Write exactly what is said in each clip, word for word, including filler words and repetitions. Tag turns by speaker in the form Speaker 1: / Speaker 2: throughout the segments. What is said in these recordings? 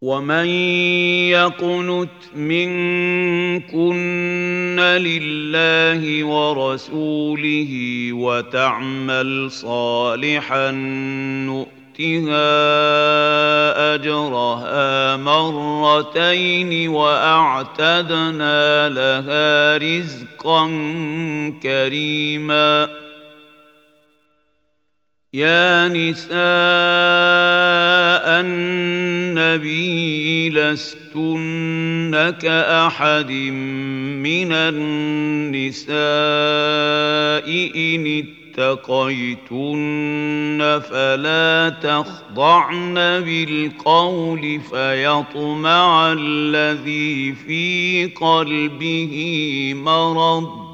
Speaker 1: ومن يقنت منكن لله ورسوله وتعمل صالحا نؤتها أجرها مرتين وأعتدنا لها رزقا كريما. يا نساء النبي لستن كأحد من النساء إن اتقيتن فلا تخضعن بالقول فيطمع الذي في قلبه مرض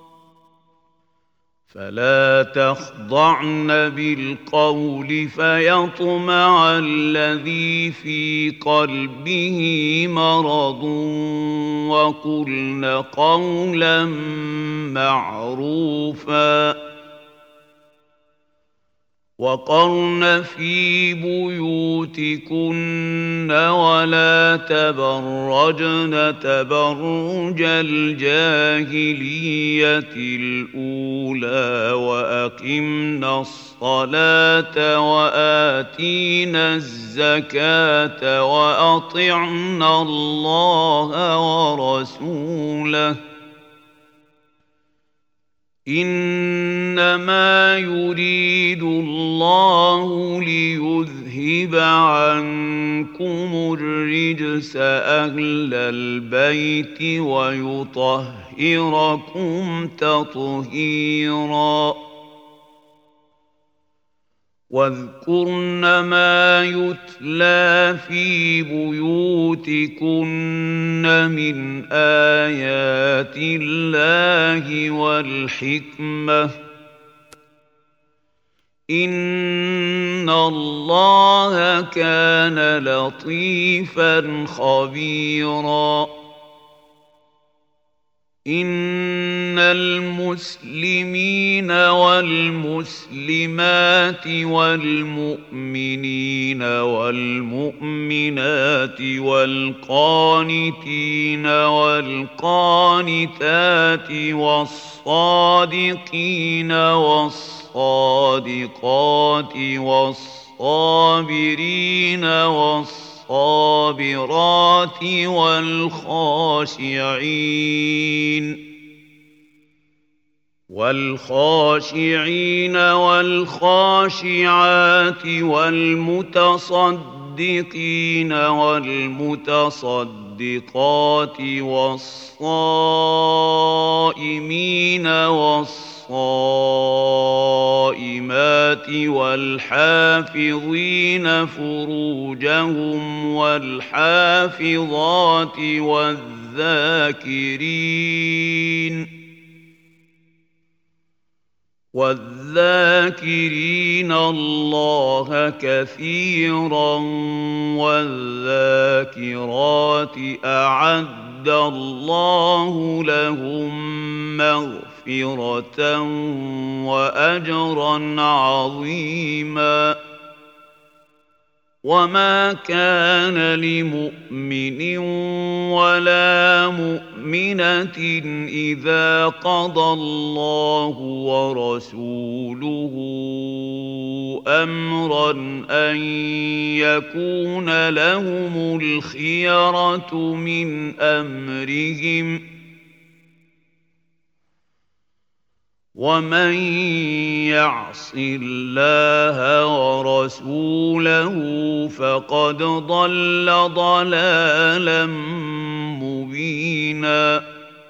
Speaker 1: فلا تخضعن بالقول فيطمع الذي في قلبه مرض وقلن قولا معروفا. وقرن في بيوتكن ولا تبرجن تبرج الجاهلية الأولى وأقمنا الصلاة وآتينا الزكاة وأطعنا الله ورسوله إنما يريد الله ليذهب عنكم الرجس أهل البيت ويطهركم تطهيرا. واذكرن ما يتلى في بيوتكن من آيات الله والحكمة إن الله كان لطيفا خبيرا. إن المسلمين والمسلمات والمؤمنين والمؤمنات والقانتين والقانتات والصادقين والصادقات والصابرين والصابرين الصابرات والخاشعين والخاشعين والخاشعات والمتصدقين والمتصدقات والصائمين والصائمات والحافظين فروجهم والحافظات والذاكرين والذاكرين الله كثيرا والذاكرات أعد الله لهم مغفرة وأجرا عظيما. وما كان لمؤمن ولا مؤمنة إذا قضى الله ورسوله أمرا أن يكون لهم الخيرة من أمرهم ومن يعص الله ورسوله فقد ضل ضلالا مبينا.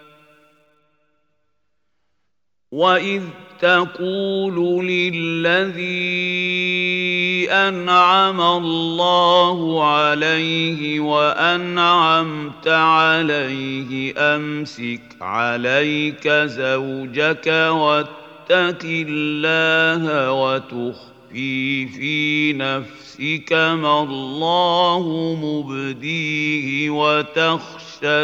Speaker 1: وإذ تقول للذي أنعم الله عليه وأنعمت عليه أمسك عليك زوجك واتق الله وتخفي في نفسك ما الله مبديه وتخشى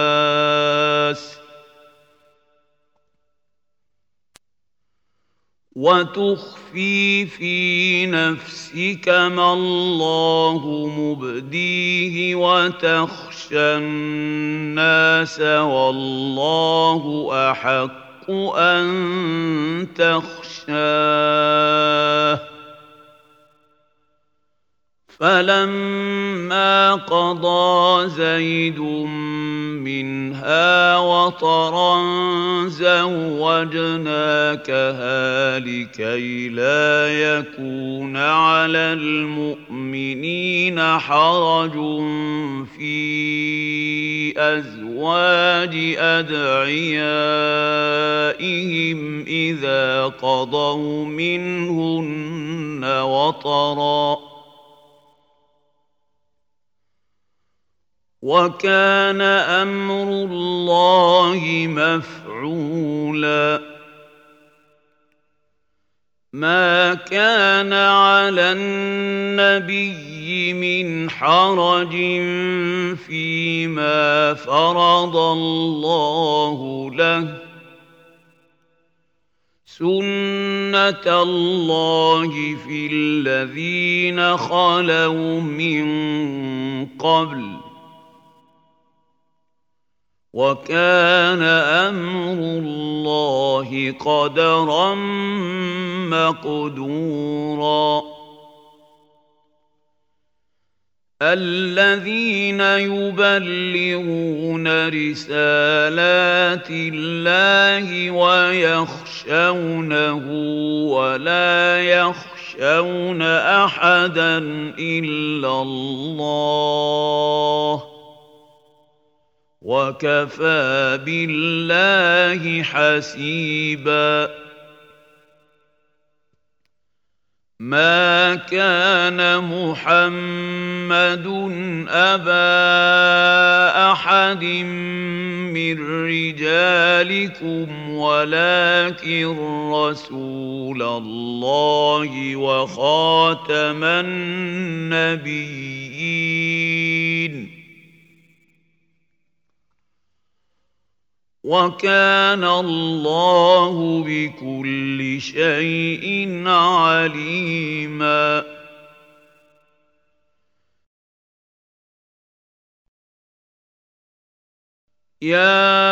Speaker 1: الناس وتخفي في نفسك ما الله مبديه وتخشى الناس والله أحق أن تخشاه. فلما قضى زيد منها وطرا زوجناكها لكي لا يكون على المؤمنين حرج في أزواج أدعيائهم إذا قضوا منهن وطرا، وكان أمر الله مفعولا. ما كان على النبي من حرج فيما فرض الله له، سنة الله في الذين خلوا من قبل، وكان أمر الله قدرا مقدورا. الذين يبلغون رسالات الله ويخشونه ولا يخشون أحدا إلا الله، وكفى بالله حسيبا. ما كان محمد أبا أحد من رجالكم ولكن رسول الله وخاتم النبيين، وكان الله بكل شيء عليما. يا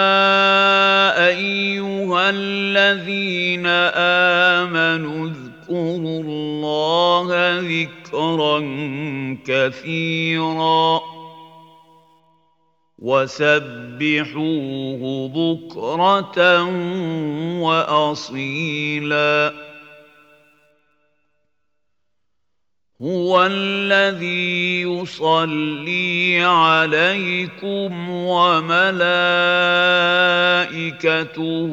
Speaker 1: أيها الذين آمنوا اذكروا الله ذكرا كثيرا وسبحوه بكرة وأصيلا. هو الذي يصلي عليكم وملائكته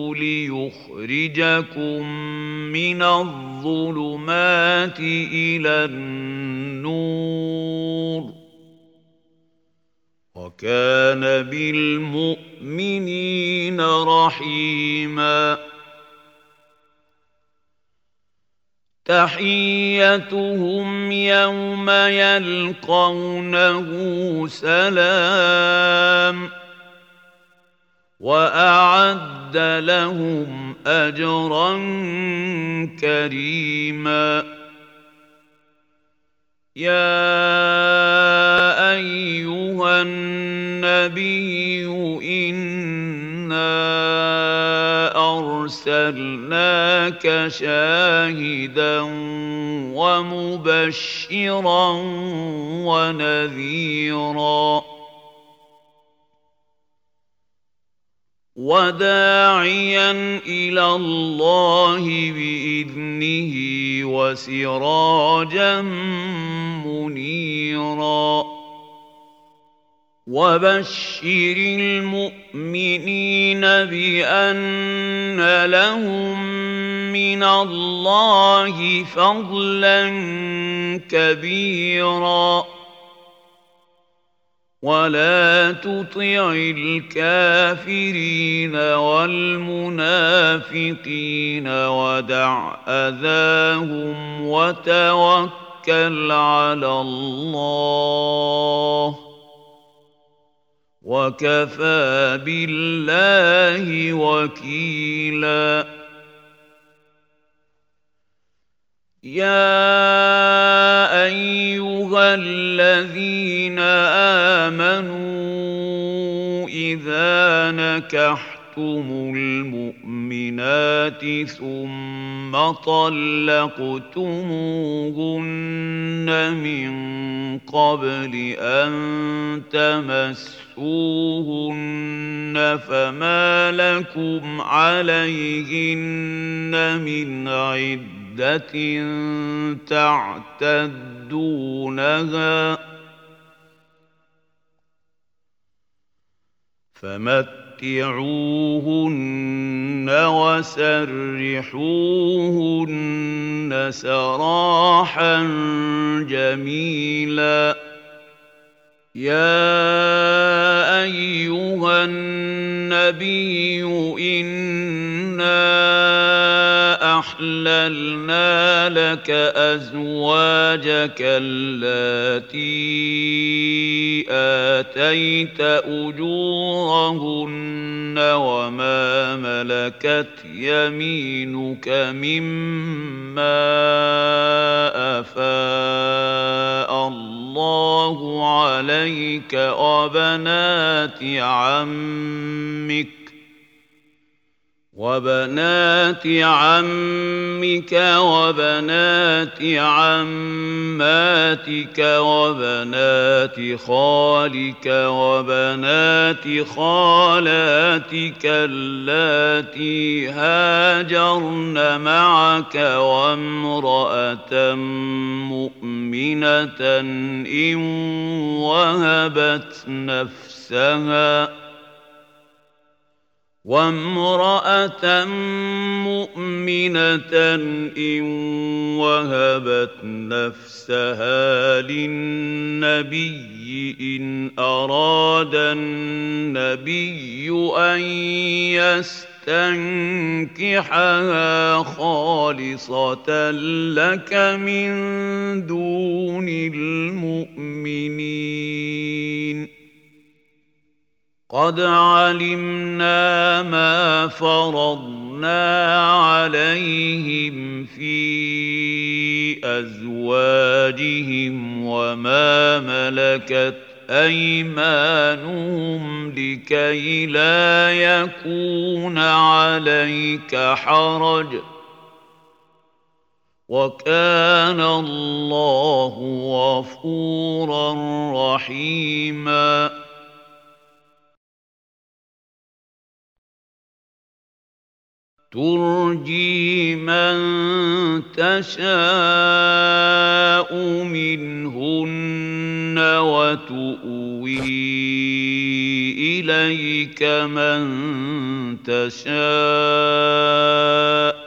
Speaker 1: ليخرجكم من الظلمات إلى النور، وكان بالمؤمنين رحيما. تحيتهم يوم يلقونه سلام، وأعد لهم أجرا كريما. يا أيها النبي إنا أرسلناك شاهدا ومبشرا ونذيرا وداعيا إلى الله بإذنه وسراجا منيرا. وبشر المؤمنين بأن لهم من الله فضلا كبيرا، ولا تطع الكافرين والمنافقين ودع أذاهم وتوكل على الله، وكفى بالله وكيلا. يا أيها الذين آمنوا إذا نكحتم المؤمنات ثم طلقتموهن من قبل أن تمسوهن فما لكم عليهن من عدة تعتدونها فمتعوهن وسرحوهن سراحا جميلا يا أيها النبي إنا أحللنا لك أزواجك اللاتي آتيت أجورهن وما ملكت يمينك مما أفاء الله عليك وبنات عمك وبنات عمك وبنات عماتك وبنات خالك وبنات خالاتك اللاتي هاجرن معك وامرأة مؤمنة إن وهبت نفسها وامرأة مؤمنة إن وهبت نفسها للنبي إن أراد النبي أن يستنكحها خالصة لك من دون المؤمنين قد علمنا ما فرضنا عليهم في أزواجهم وما ملكت أيمانهم لكي لا يكون عليك حرج وكان الله غفورا رحيما ترجي من تشاء منهن وتؤوي إليك من تشاء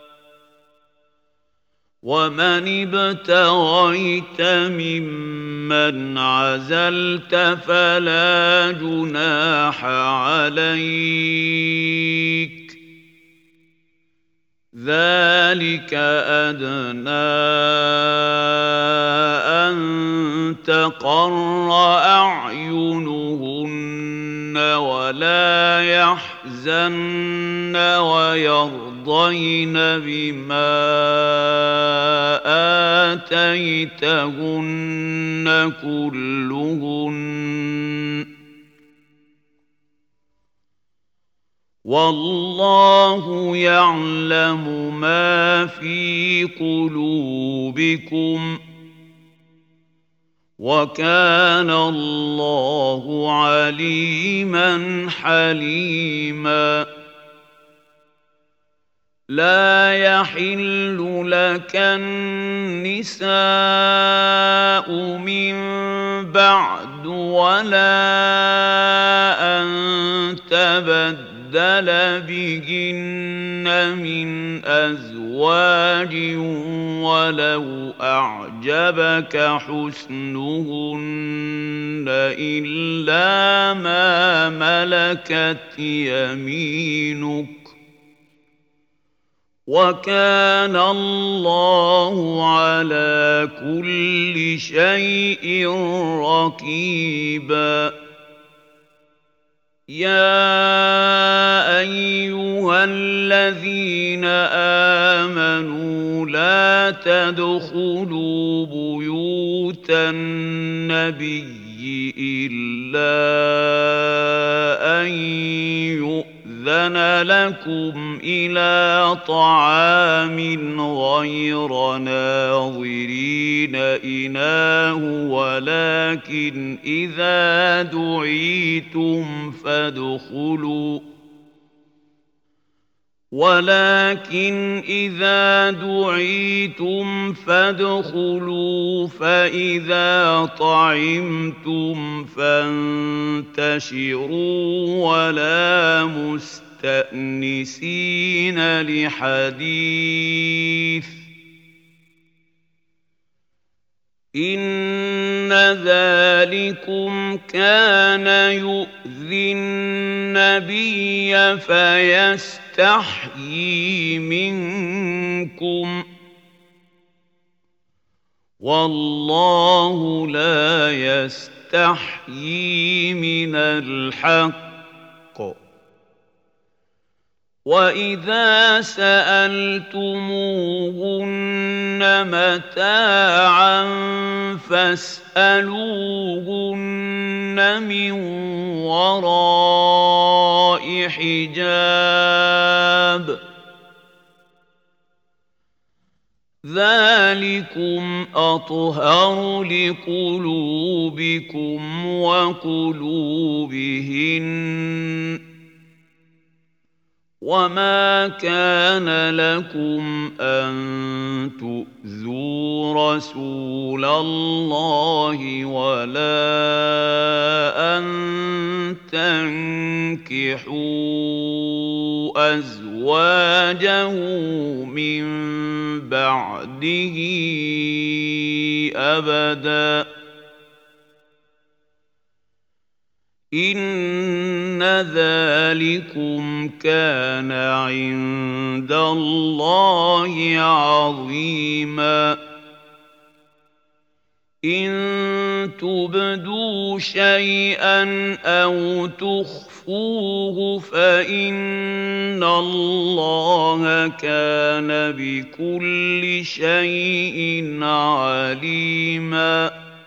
Speaker 1: ومن ابتغيت ممن عزلت فلا جناح عليك ذلك أدنى أن تقر أعينهن ولا يحزن ويرضين بما آتيتهن كلهن والله يعلم ما في قلوبكم وكان الله عليما حليما لا يحل لك النساء من بعد ولا أن تبدل بهن من أزواج ولو أعجبك حسنهن إلا ما ملكت يمينك وكان الله على كل شيء رقيبا يَا أَيُّهَا الَّذِينَ آمَنُوا لَا تَدْخُلُوا بُيُوتَ النَّبِيِّ إِلَّا أَن يُؤْذَنَ لَكُمْ إِلَىٰ طَعَامٍ غَيْرَ نَاظِرِينَ إِنَاهُ وَلَٰكِنْ إِذَا دُعِيتُمْ فادخلوا ولكن إذا دعيتم فادخلوا فإذا طعمتم فانتشروا ولا مستأنسين لحديث إن ذلكم كان يؤذي النبي فيستحيي منكم والله لا يستحيي من الحق وَإِذَا سَأَلْتُمُوهُنَّ مَتَاعًا فَاسْأَلُوهُنَّ مِنْ وَرَاءِ حِجَابٍ ذَلِكُمْ أَطْهَرُ لِقُلُوبِكُمْ وَقُلُوبِهِنَّ وَمَا كَانَ لَكُمْ أَن تُؤْذُوا رَسُولَ اللَّهِ وَلَا أَن تَنكِحُوا أَزْوَاجَهُ مِن بَعْدِهِ أَبَدًا إِنَّ ذَلِكُمْ كَانَ عِندَ اللَّهِ عَظِيمًا إِن تُبْدُوا شَيْئًا أَوْ تُخْفُوهُ فَإِنَّ اللَّهَ كَانَ بِكُلِّ شَيْءٍ عَلِيمًا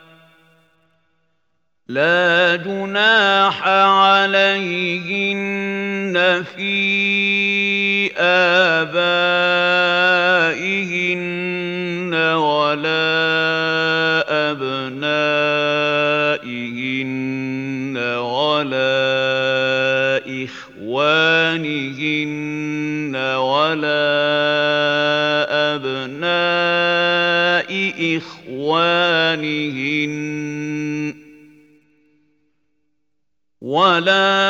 Speaker 1: لا جناح عليهن في آبائهن ولا أبنائهن ولا إخوانهن ولا أبناء إخوانهن ولا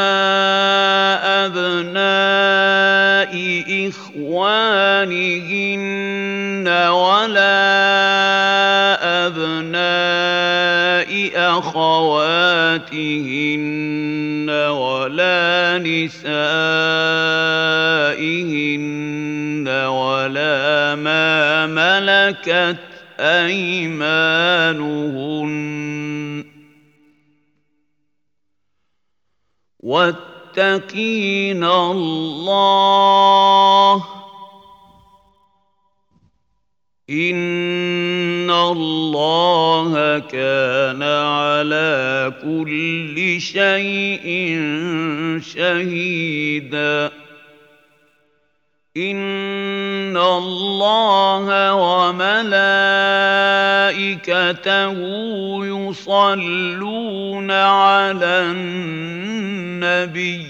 Speaker 1: أبناء إخوانهن ولا أبناء أخواتهن ولا نسائهن ولا ما ملكت أيمانهن واتقين الله إن الله كان على كل شيء شهيدا إن الله وملائكته يصلون على النبي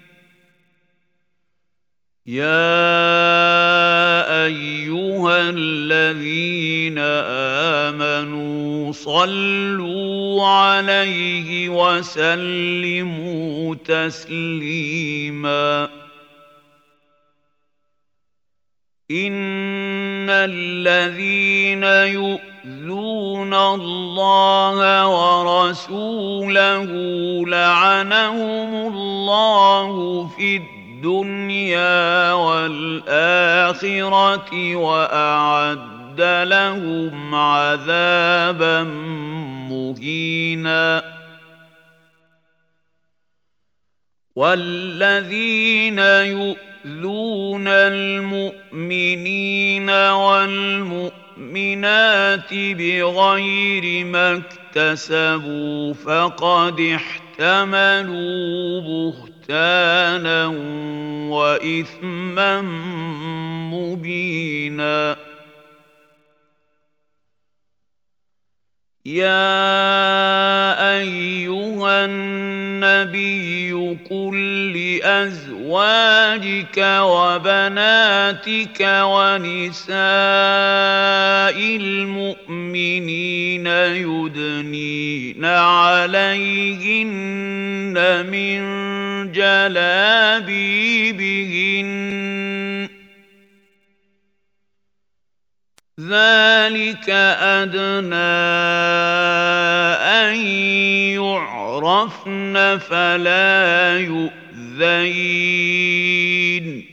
Speaker 1: يا أيها الذين آمنوا صلوا عليه وسلموا تسليما إن الذين يؤذون الله ورسوله لعنهم الله في الدنيا والآخرة وأعد لهم عذابا مهينا والذين يؤذون المؤمنين والمؤمنات بغير ما اكتسبوا فقد احتملوا بهتانا وإثما مبينا. يا أيها النبي قل لأزواجك وبناتك ونساء المؤمنين يدنين عليهن من جلابيبهن ذلك أدنى أن يعرفن فلا يؤذين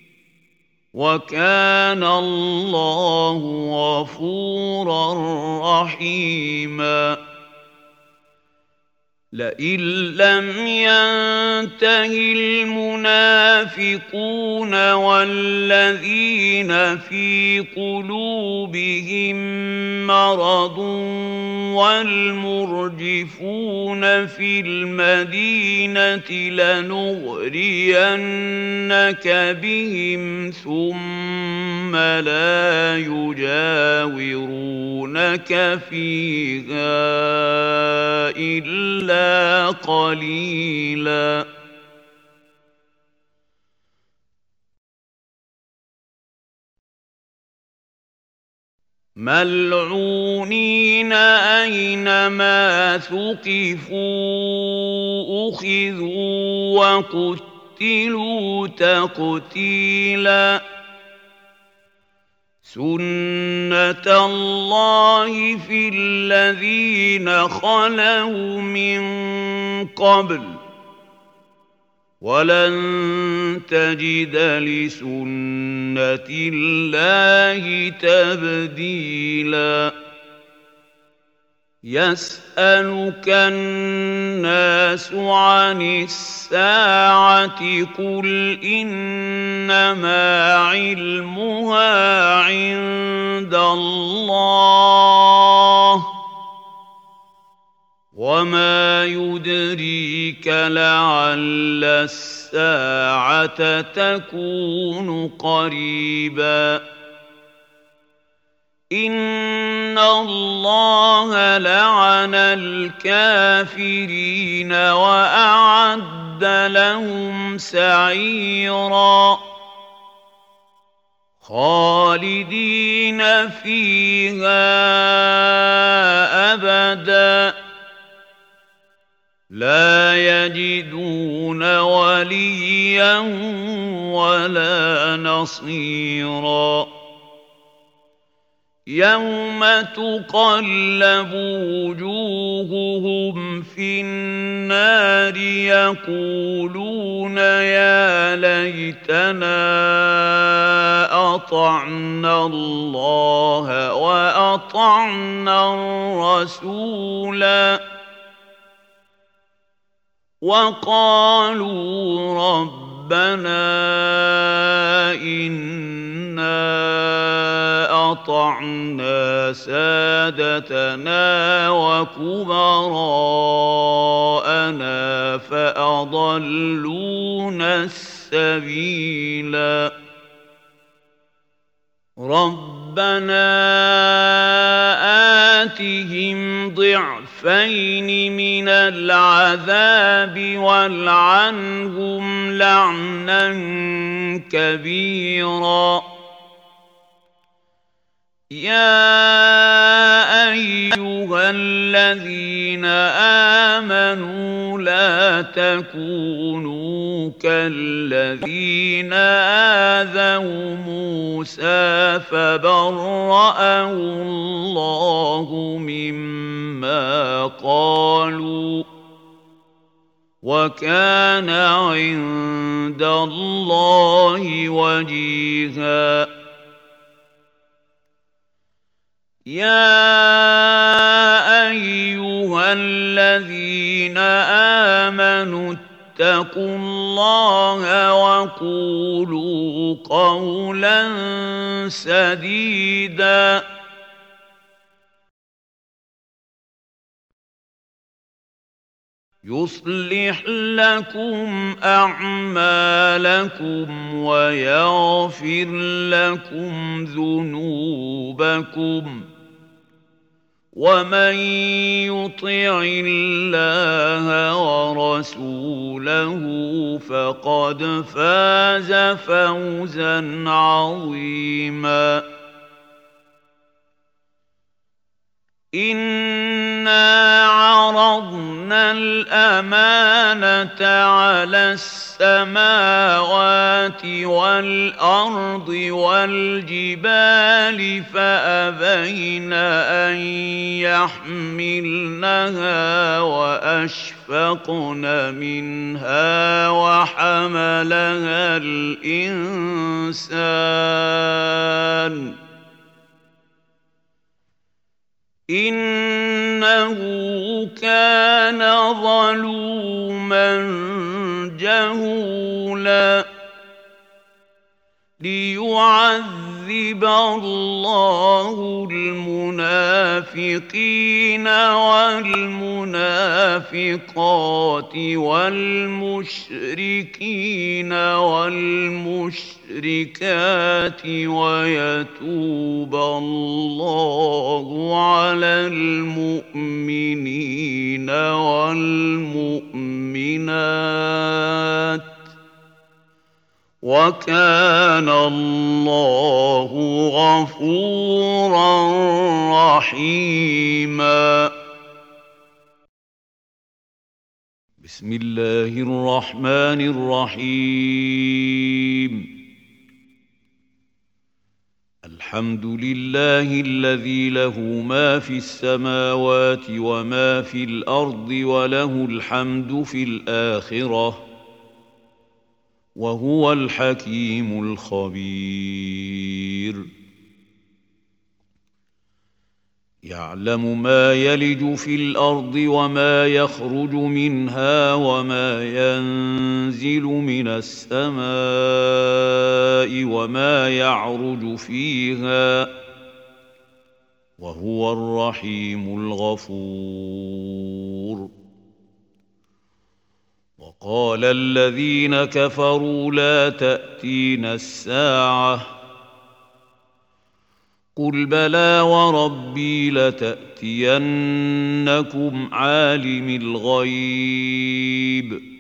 Speaker 1: وكان الله غفورا رحيما. لئن لم ينته المنافقون والذين في قلوبهم مرض والمرجفون في المدينة لنغرينك بهم ثم لا يجاورونك فيها إلا قليلا. ملعونين أينما ثقفوا أخذوا وقتلوا تقتيلا. سنة الله في الذين خلوا من قبل ولن تجد لسنة الله تبديلا. يسألك الناس عن الساعة قل إنما علمها عند الله وما يدريك لعل الساعة تكون قريبا. إن الله لعن الكافرين وأعد لهم سعيرا خالدين فيها أبدا لا يجدون وليا ولا نصيرا. يوم تقلب وجوههم في النار يقولون يا ليتنا أطعنا الله وأطعنا الرسولا وقالوا ربنا إنا أطعنا سادتنا وكبراءنا فأضلونا السبيلا. ربنا آتهم ضعفين من العذاب والعنهم لعنا كبيرا. يا أيها الذين آمنوا لا تكونوا كالذين آذوا موسى فبرأه الله مما قالوا وكان عند الله وجيها. يا أيها الذين آمنوا فاتقوا الله وقولوا قولا سديدا يصلح لكم أعمالكم ويغفر لكم ذنوبكم ومن يطع الله ورسوله فقد فاز فوزا عظيما إنا عرضنا الأمانة على السماوات والأرض والجبال فأبين أن يحملنها وأشفقن منها وحملها الإنسان إنه كان ظلوما جهولا ليعذب الله المنافقين والمنافقات والمشركين والمشركات ويتوب الله على المؤمنين والمؤمنات وكان الله غفورا رحيما بسم الله الرحمن الرحيم الحمد لله الذي له ما في السماوات وما في الأرض وله الحمد في الآخرة وهو الحكيم الخبير يعلم ما يلج في الأرض وما يخرج منها وما ينزل من السماء وما يعرج فيها وهو الرحيم الغفور وقال الذين كفروا لا تأتينا الساعة قل بلى وربي لتأتينكم عالم الغيب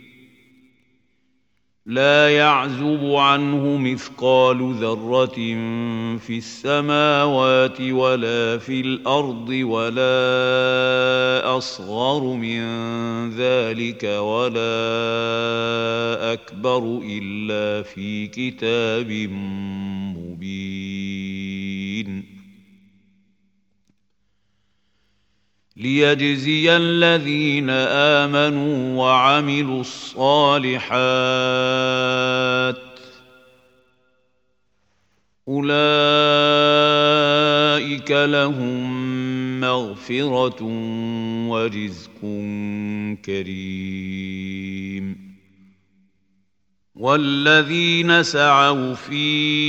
Speaker 1: لا يعزب عنه مثقال ذرة في السماوات ولا في الأرض ولا أصغر من ذلك ولا أكبر إلا في كتاب مبين ليجزي الذين آمنوا وعملوا الصالحات أولئك لهم مغفرة ورزق كريم والذين سعوا في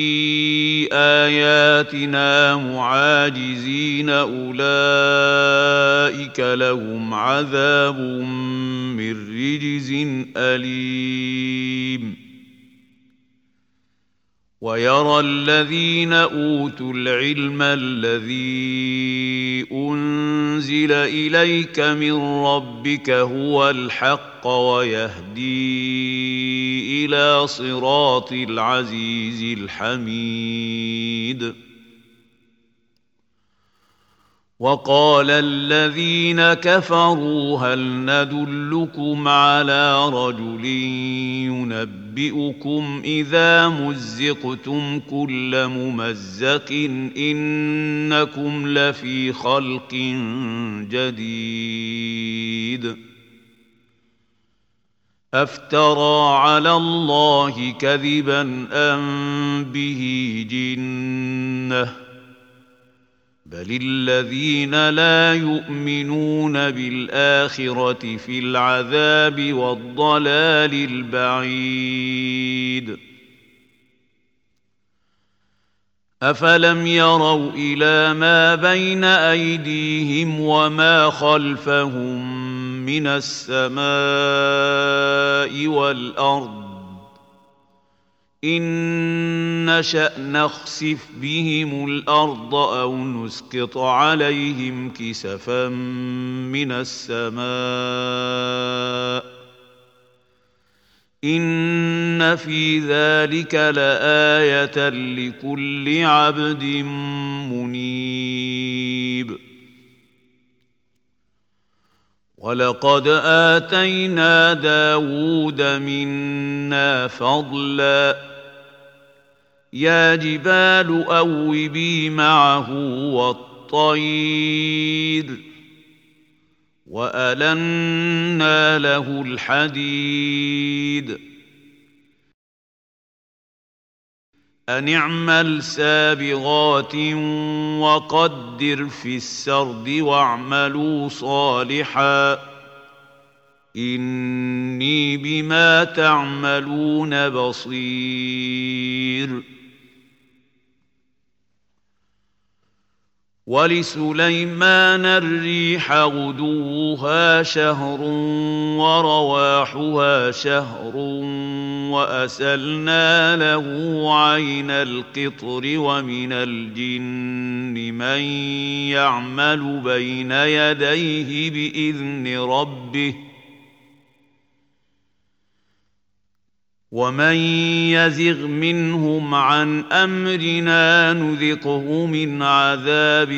Speaker 1: آياتنا معاجزين أولئك لهم عذاب من رجز أليم ويرى الذين أوتوا العلم الذي أنزل إليك من ربك هو الحق ويهدي إلى صراط العزيز الحميد وقال الذين كفروا هل ندلكم على رجل ينبئكم إذا مزقتم كل ممزق إنكم لفي خلق جديد أفترى على الله كذبا أم به جنة بل الذين لا يؤمنون بالآخرة في العذاب والضلال البعيد. أفلم يروا إلى ما بين أيديهم وما خلفهم من السماء والأرض إن نشأ نخسف بهم الأرض أو نسقط عليهم كسفا من السماء إن في ذلك لآية لكل عبد منيب. ولقد آتينا داود منا فضلا يا جبال أوبي معه والطير وألنا له الحديد أن اعمل سابغات وقدر في السرد واعملوا صالحا إني بما تعملون بصير. ولسليمان الريح غدوها شهر ورواحها شهر وأسلنا له عين القطر ومن الجن من يعمل بين يديه بإذن ربه ومن يزغ منهم عن أمرنا نذقه من عذاب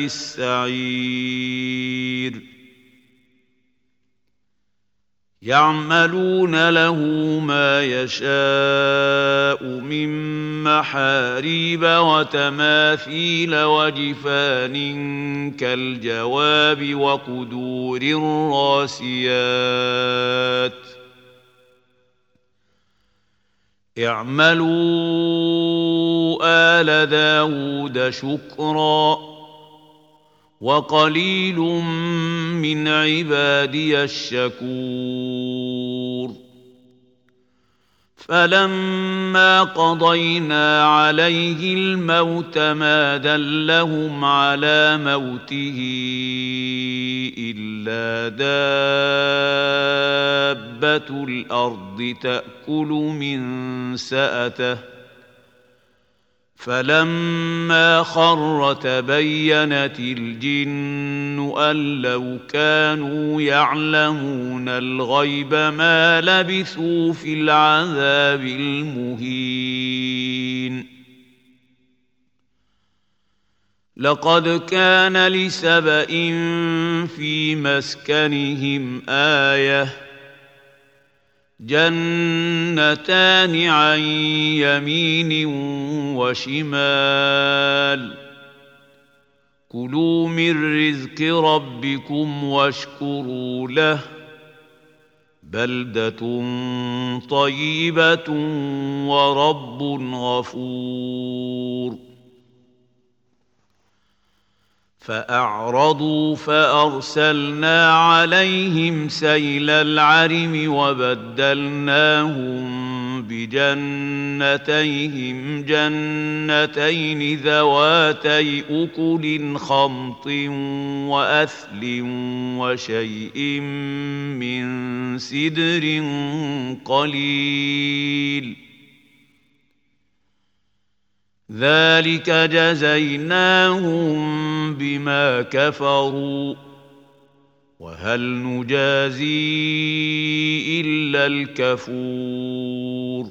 Speaker 1: السعير. يعملون له ما يشاء من محاريب وتماثيل وجفان كالجواب وقدور الراسيات اعملوا آل داود شكرا وقليل من عبادي الشكور. فلما قضينا عليه الموت ما دلهم على موته إلا دابة الأرض تأكل من سأته فلما خر تبينت الجن أن لو كانوا يعلمون الغيب ما لبثوا في العذاب المهين. لقد كان لسبإ في مسكنهم آية جنتان عن يمين وشمال كلوا من رزق ربكم واشكروا له بلدة طيبة ورب غفور. فأعرضوا فأرسلنا عليهم سيل العرم وبدلناهم بجنتيهم جنتين ذواتي أكل خمط وأثل وشيء من سدر قليل ذلك جزيناهم بما كفروا وهل نجازي إلا الكفور.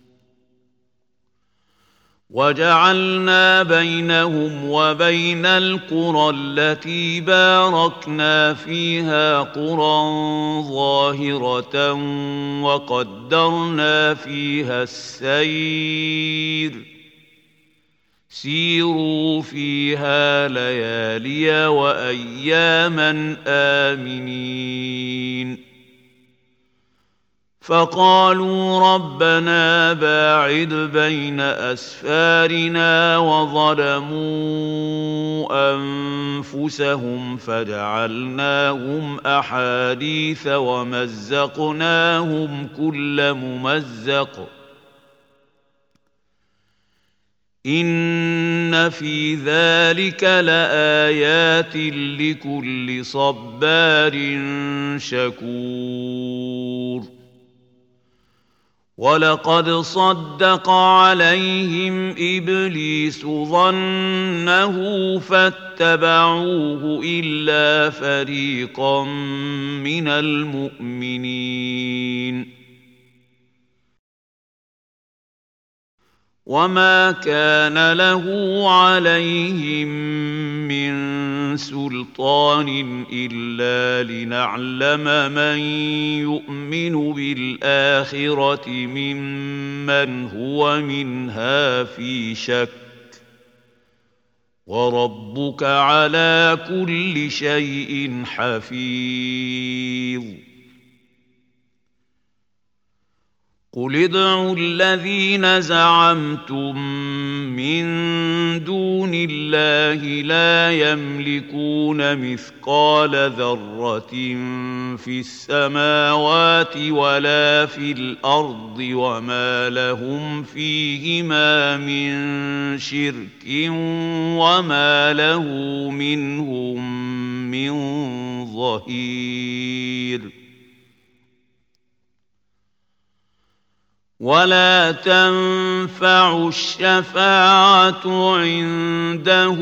Speaker 1: وجعلنا بينهم وبين القرى التي باركنا فيها قرى ظاهرة وقدرنا فيها السير سيروا فيها ليالي وأياما آمنين. فقالوا ربنا باعد بين أسفارنا وظلموا أنفسهم فجعلناهم أحاديث ومزقناهم كل ممزق إن في ذلك لآيات لكل صبار شكور ولقد صدق عليهم إبليس ظنه فاتبعوه إلا فريقا من المؤمنين وما كان له عليهم من سلطان إلا لنعلم من يؤمن بالآخرة ممن هو منها في شك وربك على كل شيء حفيظ قل ادعوا الذين زعمتم من دون الله لا يملكون مثقال ذرة في السماوات ولا في الأرض وما لهم فيهما من شرك وما له منهم من ظهير ولا تنفع الشفاعة عنده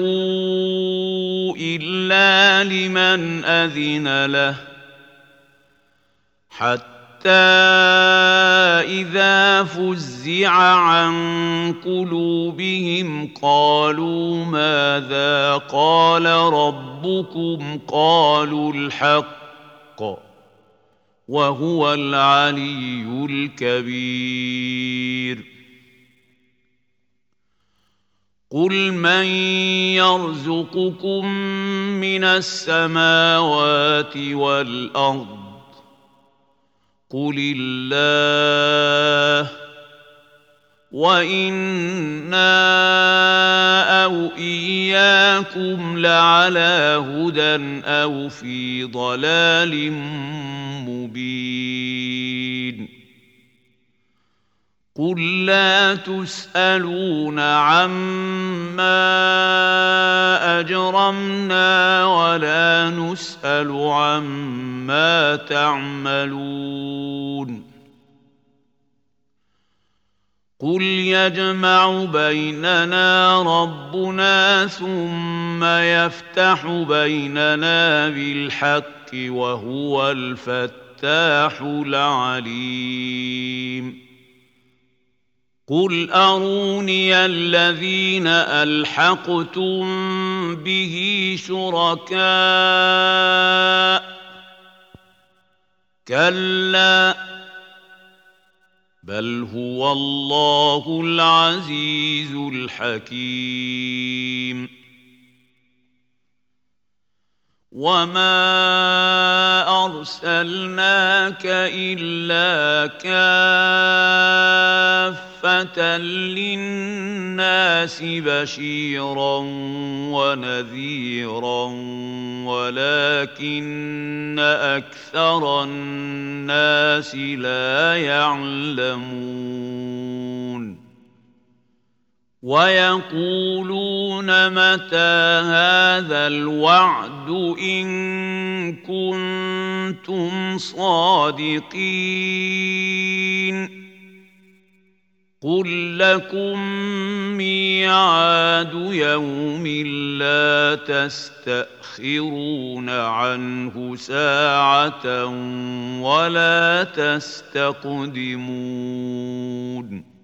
Speaker 1: إلا لمن أذن له حتى إذا فزع عن قلوبهم قالوا ماذا قال ربكم قالوا الحق وهو العلي الكبير قل من يرزقكم من السماوات والأرض قل الله وإنا أو إياكم لعلى هدى أو في ضلال مبين قل لا تسألون عما أجرمنا ولا نسأل عما تعملون قل يجمع بيننا ربنا ثم يفتح بيننا بالحق وهو الفتاح العليم قل أروني الذين ألحقتم به شركاء كلا بل هو الله العزيز الحكيم وما أرسلناك إلا كافة للناس بشيرا ونذيرا ولكن أكثر الناس لا يعلمون ويقولون متى هذا الوعد إن كنتم صادقين قل لكم ميعاد يوم لا تستأخرون عنه ساعة ولا تستقدمون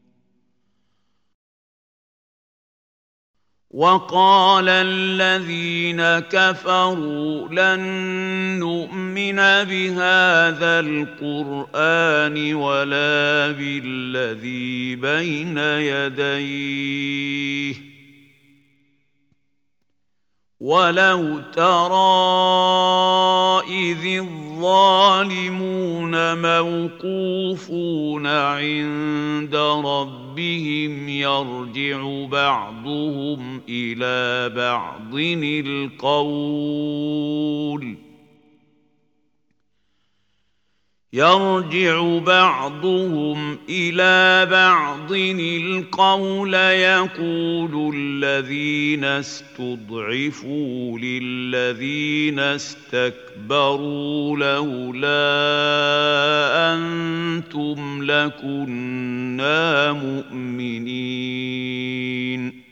Speaker 1: وقال الذين كفروا لن نؤمن بهذا القرآن ولا بالذي بين يديه ولو ترى إذ الظالمون موقوفون عند ربهم يرجع بعضهم إلى بعض القول يرجع بعضهم إلى بعض القول يقول الذين استضعفوا للذين استكبروا لولا أنتم لكنا مؤمنين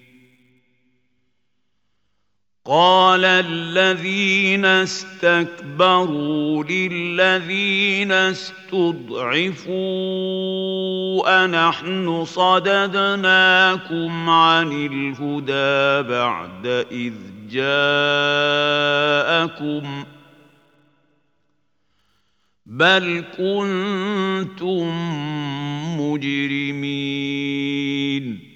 Speaker 1: قال الذين استكبروا للذين استضعفوا أنحن صددناكم عن الهدى بعد إذ جاءكم بل كنتم مجرمين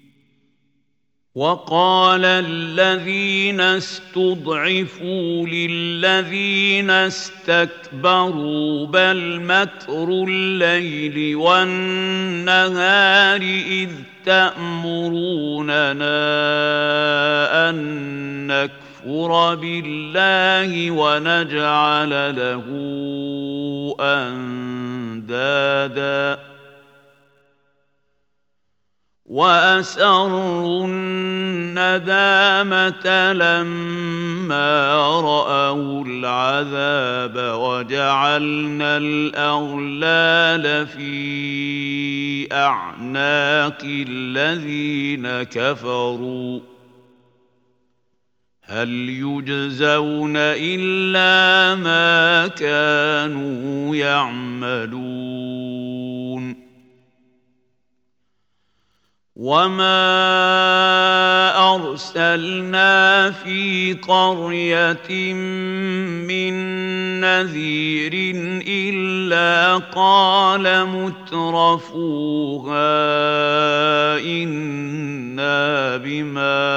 Speaker 1: وقال الذين استضعفوا للذين استكبروا بل مكر الليل والنهار إذ تأمروننا أن نكفر بالله ونجعل له أندادا وأسروا الندامة لما رأوا العذاب وجعلنا الأغلال في أعناق الذين كفروا هل يجزون إلا ما كانوا يعملون وما أرسلنا في قرية من نذير إلا قال مترفوها إنا بما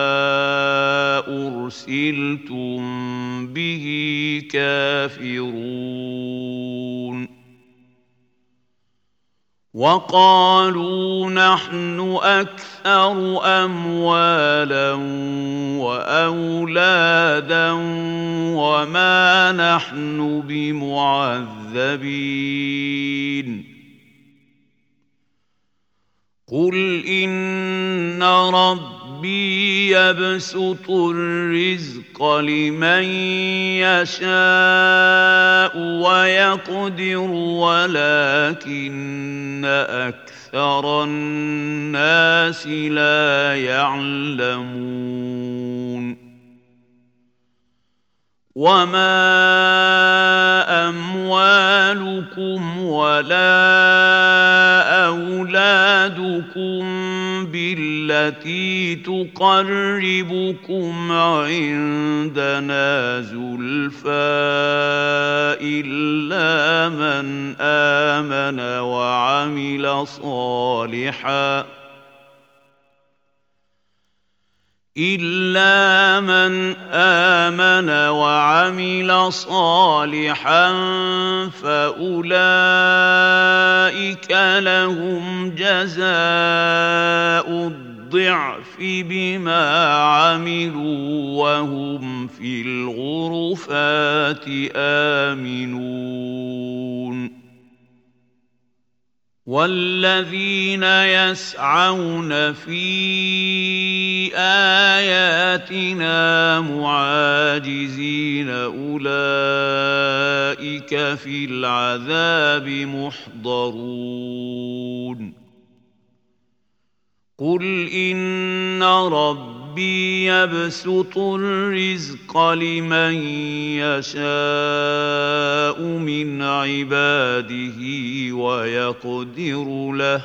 Speaker 1: أرسلتم به كافرون وقالوا نحن أكثر أموالا وأولادا وما نحن بمعذبين قل إن ربي يبسط الرزق لمن يشاء ويقدر ولكن أكثر الناس لا يعلمون وما أموالكم ولا أولادكم بالتي تقربكم عندنا زلفى إلا من آمن وعمل صالحاً إلا من آمن وعمل صالحا فأولئك لهم جزاء الضعف بما عملوا وهم في الغرفات آمنون والذين يسعون في آياتنا معاجزين أولئك في العذاب محضرون قل إن ربي يبسط الرزق لمن يشاء من عباده ويقدر له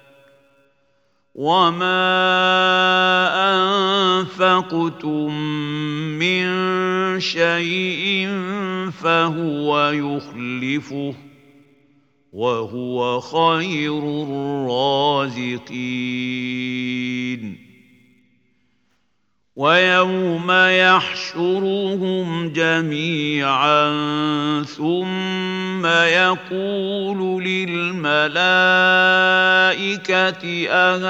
Speaker 1: وما أنفقتم من شيء فهو يخلفه وهو خير الرازقين ويوم يحشرهم جميعا ثم يقول للملائكة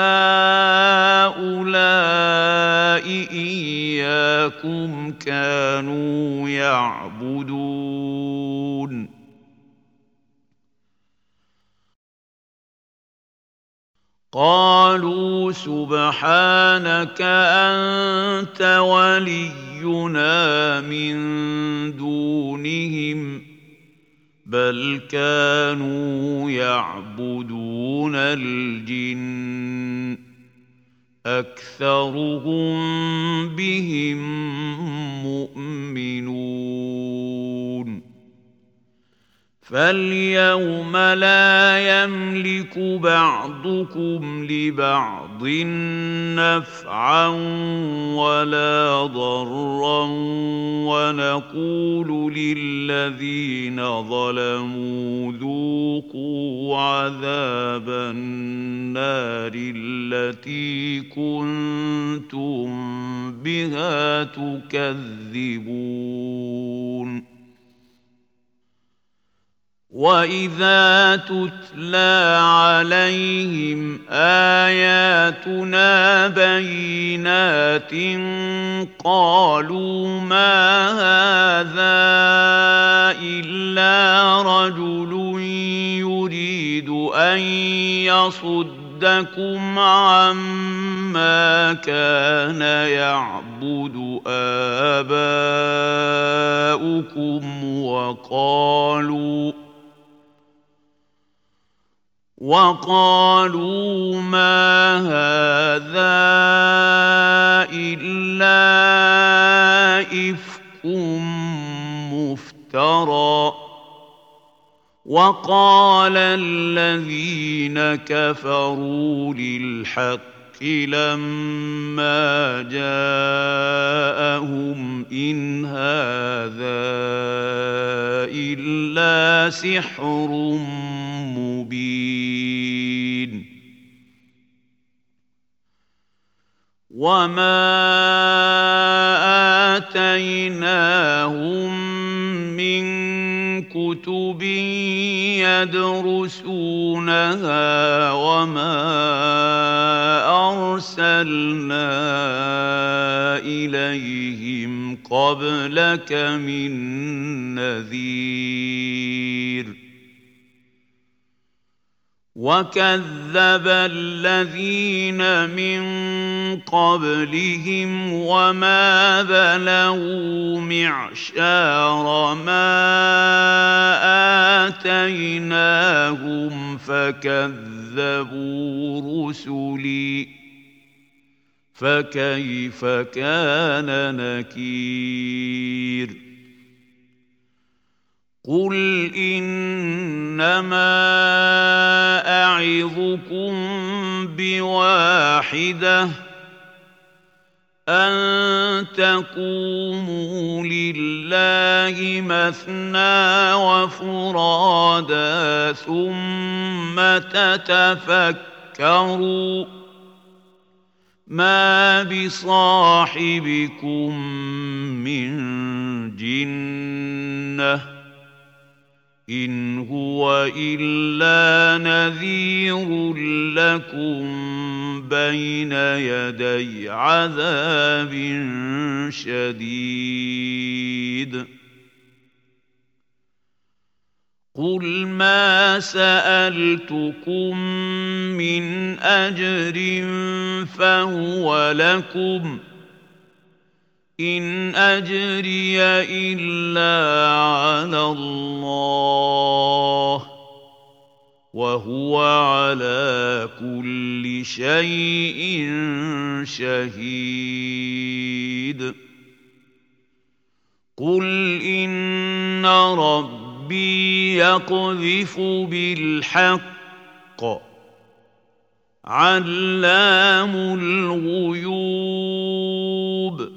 Speaker 1: أهؤلاء إياكم كانوا يعبدون قالوا سبحانك أنت ولينا من دونهم بل كانوا يعبدون الجن أكثرهم بهم مؤمنون فاليوم لا يملك بعضكم لبعض نفعا ولا ضرا ونقول للذين ظلموا ذوقوا عذاب النار التي كنتم بها تكذبون وَإِذَا تُتْلَىٰ عَلَيْهِمْ آيَاتُنَا بَيِّنَاتٍ قَالُوا مَا هَٰذَا إِلَّا رَجُلٌ يُرِيدُ أَن يَصُدَّكُمْ عَمَّا كَانَ يَعْبُدُ آبَاؤُكُمْ وَقَالُوا وَقَالُوا مَا هَٰذَا إِلَّا إِفْكٌ مُّفْتَرًى وَقَالَ الَّذِينَ كَفَرُوا لِلْحَقِّ لَمَّا جَاءَهُمْ إِنْ هَٰذَا إِلَّا سِحْرٌ مُّبِينٌ وَمَا آتَيْنَاهُم مِّن كُتُبٍ يَدْرُسُونَهَا وَمَا أَرْسَلْنَا إِلَيْهِمْ قَبْلَكَ مِن نَّذِيرٍ وَكَذَّبَ الَّذِينَ مِن قَبْلِهِمْ وَمَا بَلَغُوا مِعْشَارَ مَا آتَيْنَاهُمْ فَكَذَّبُوا رُسُلِي فَكَيْفَ كَانَ نَكِيرِ قُلْ إِنَّمَا أَعِظُكُم بِوَاحِدَةٍ أَن تَقُومُوا لِلَّهِ مَثْنَىٰ وَفُرَادَىٰ ثُمَّ تَتَفَكَّرُوا مَا بِصَاحِبِكُم مِّن جِنَّةٍ إِنْ هُوَ إِلَّا نَذِيرٌ لَّكُم بَيْنَ يَدَيْ عَذَابٍ شَدِيدٍ قُلْ مَا سَأَلْتُكُم مِّنْ أَجْرٍ فَهُوَ لَكُمْ إِنْ أَجْرِيَ إِلَّا عَلَى اللَّهِ وَهُوَ عَلَىٰ كُلِّ شَيْءٍ شَهِيدٌ قُلْ إِنَّ رَبِّي يَقْذِفُ بِالْحَقِّ عَلَّامُ الْغُيُوبِ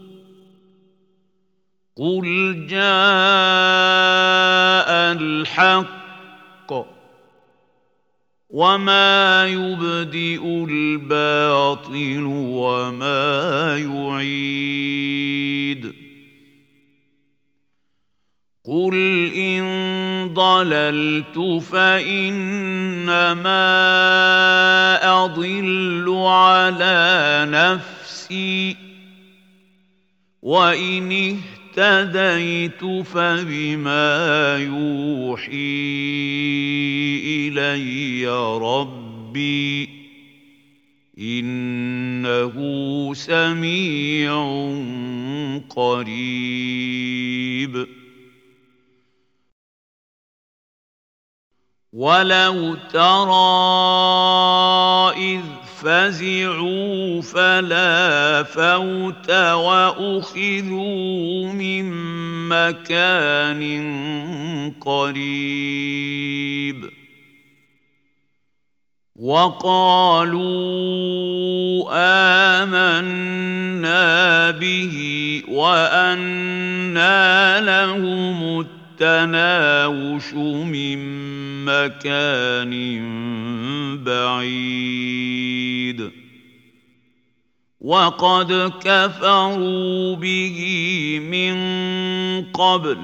Speaker 1: قُلْ جَاءَ الْحَقُّ وما يبدئ الباطل وما يعيد قل إن ضللت فإنما أضل على نفسي وإن اهتديت فبما يوحي إلي ربي إنه سميع قريب ولو ترى إذ فزعوا فلا فوت وأخذوا من مكان قريب وقالوا آمنا به وأنى لهم التناوش من مكان بعيد وقد كفروا به من قبل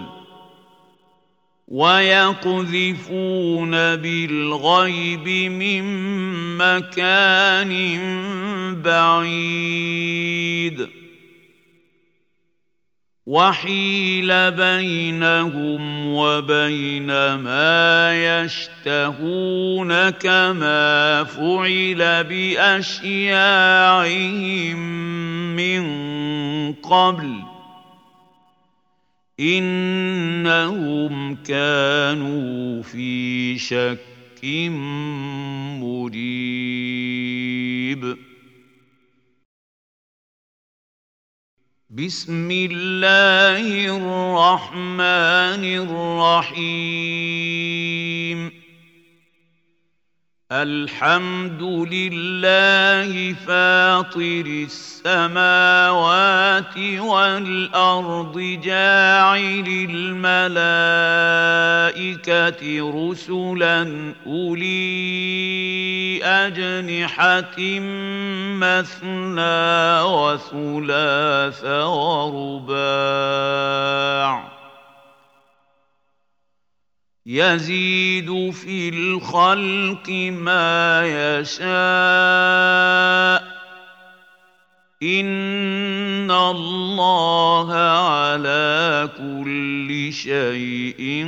Speaker 1: ويقذفون بالغيب من مكان بعيد وحيل بينهم وبين ما يشتهون كما فعل بأشياعهم من قبل إنهم كانوا في شك مريب بسم الله الرحمن الرحيم الحمد لله فاطر السماوات والأرض جاعل الملائكة رسلا أولي أجنحة مثنى وثلاث ورباع يزيد في الخلق ما يشاء إن الله على كل شيء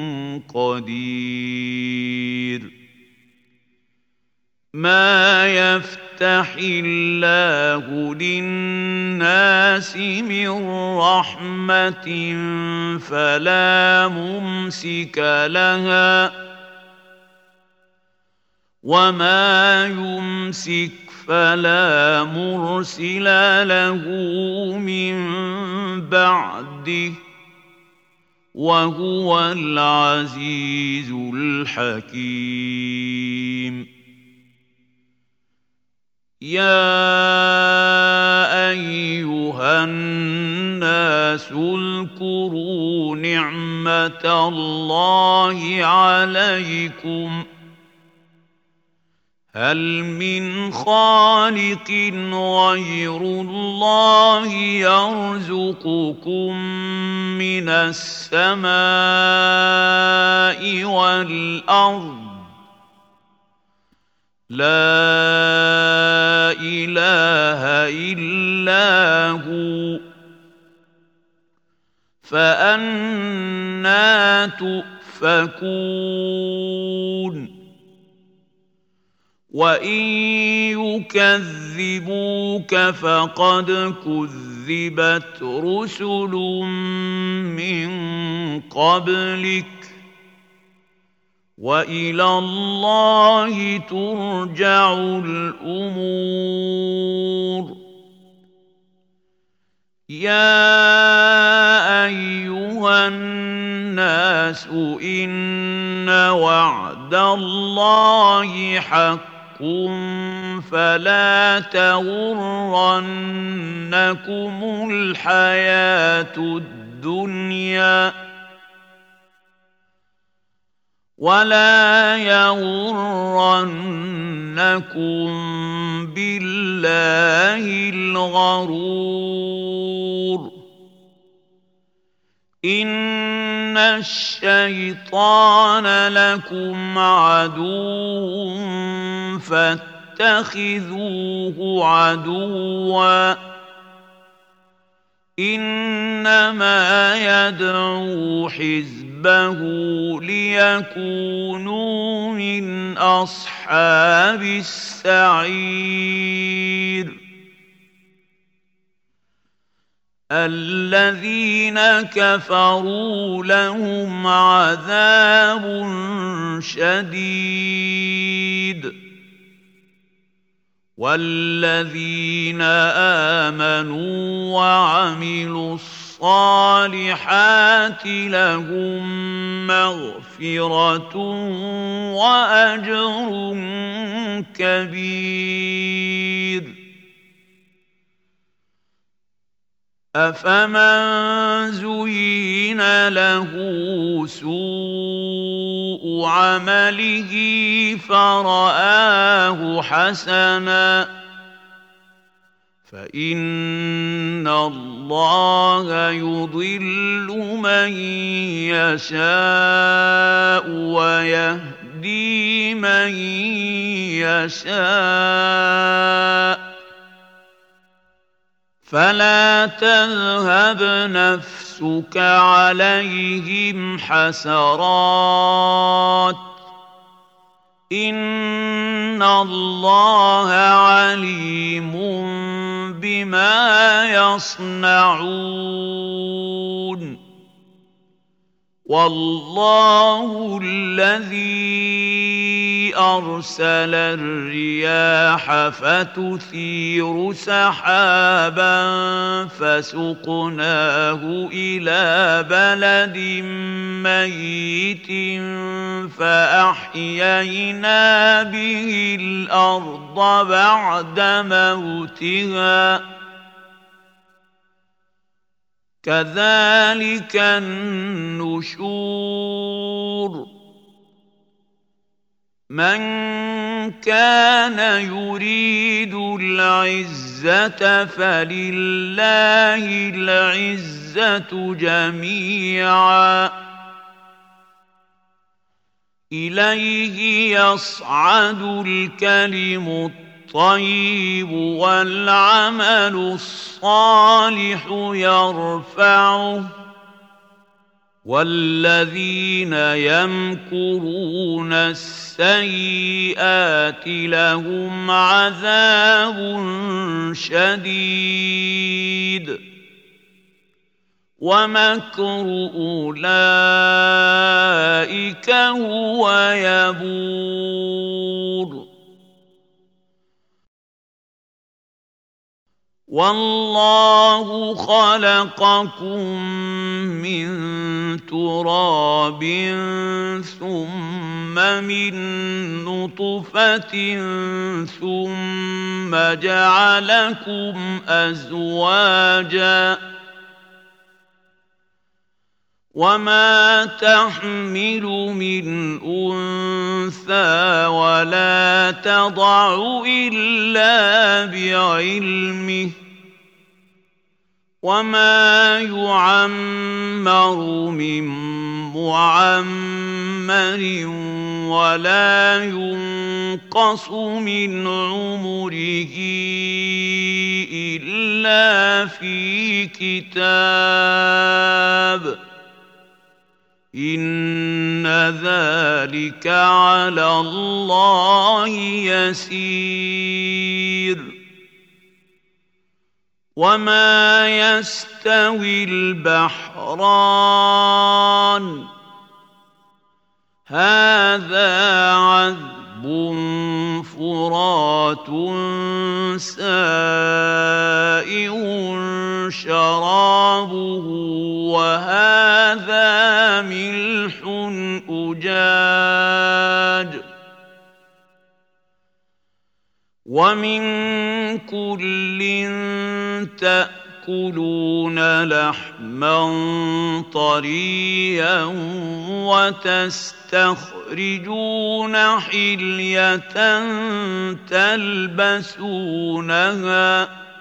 Speaker 1: قدير ما يفتح الله للناس من رحمة فلا ممسك لها وما يمسك فلا مرسل له من بعده وهو العزيز الحكيم يا أيها الناس اذكروا نعمة الله عليكم هل من خالق غير الله يرزقكم من السماء والأرض لا إله إلا هو فأنى تؤفكون وإن يكذبوك فقد كذبت رسل من قبلك وإلى الله ترجع الأمور يا أيها الناس إن وعد الله حق فلا تغرنكم الحياة الدنيا ولا يغرنكم بالله الغرور إن الشيطان لكم عدو فاتخذوه عدوا إنما يدعو حزبه ليكونوا من أصحاب السعير الذين كفروا لهم عذاب شديد والذين آمنوا وعملوا الصالحات لهم مغفرة وأجر كبير أفمن زين له سوء عمله فرآه حسنا فإن الله يضل من يشاء ويهدي من يشاء فلا تذهب نفسك عليهم حسرات إن الله عليم بما يصنعون والله الذي أرسل الرياح فتثير سحابا فسقناه إلى بلد ميت فأحيينا به الأرض بعد موتها كذلك النشور من كان يريد العزة فلله العزة جميعا إليه يصعد الكلم الطيب والعمل الصالح يرفعه والذين يمكرون السيئات لهم عذاب شديد ومكر أولئك هو يبور والله خلقكم من تراب ثم من نطفة ثم جعلكم أزواجا وما تحمل من أنثى ولا تضع إلا بعلمه وما يعمر من معمر ولا ينقص من عمره إلا في كتاب إن ذلك على الله يسير وما يستوي البحران هذا عذب فرات سائغ شرابه وهذا ملح أجاج ومن كل تأكلون تأكلون لحما طريا وتستخرجون حلية تلبسونها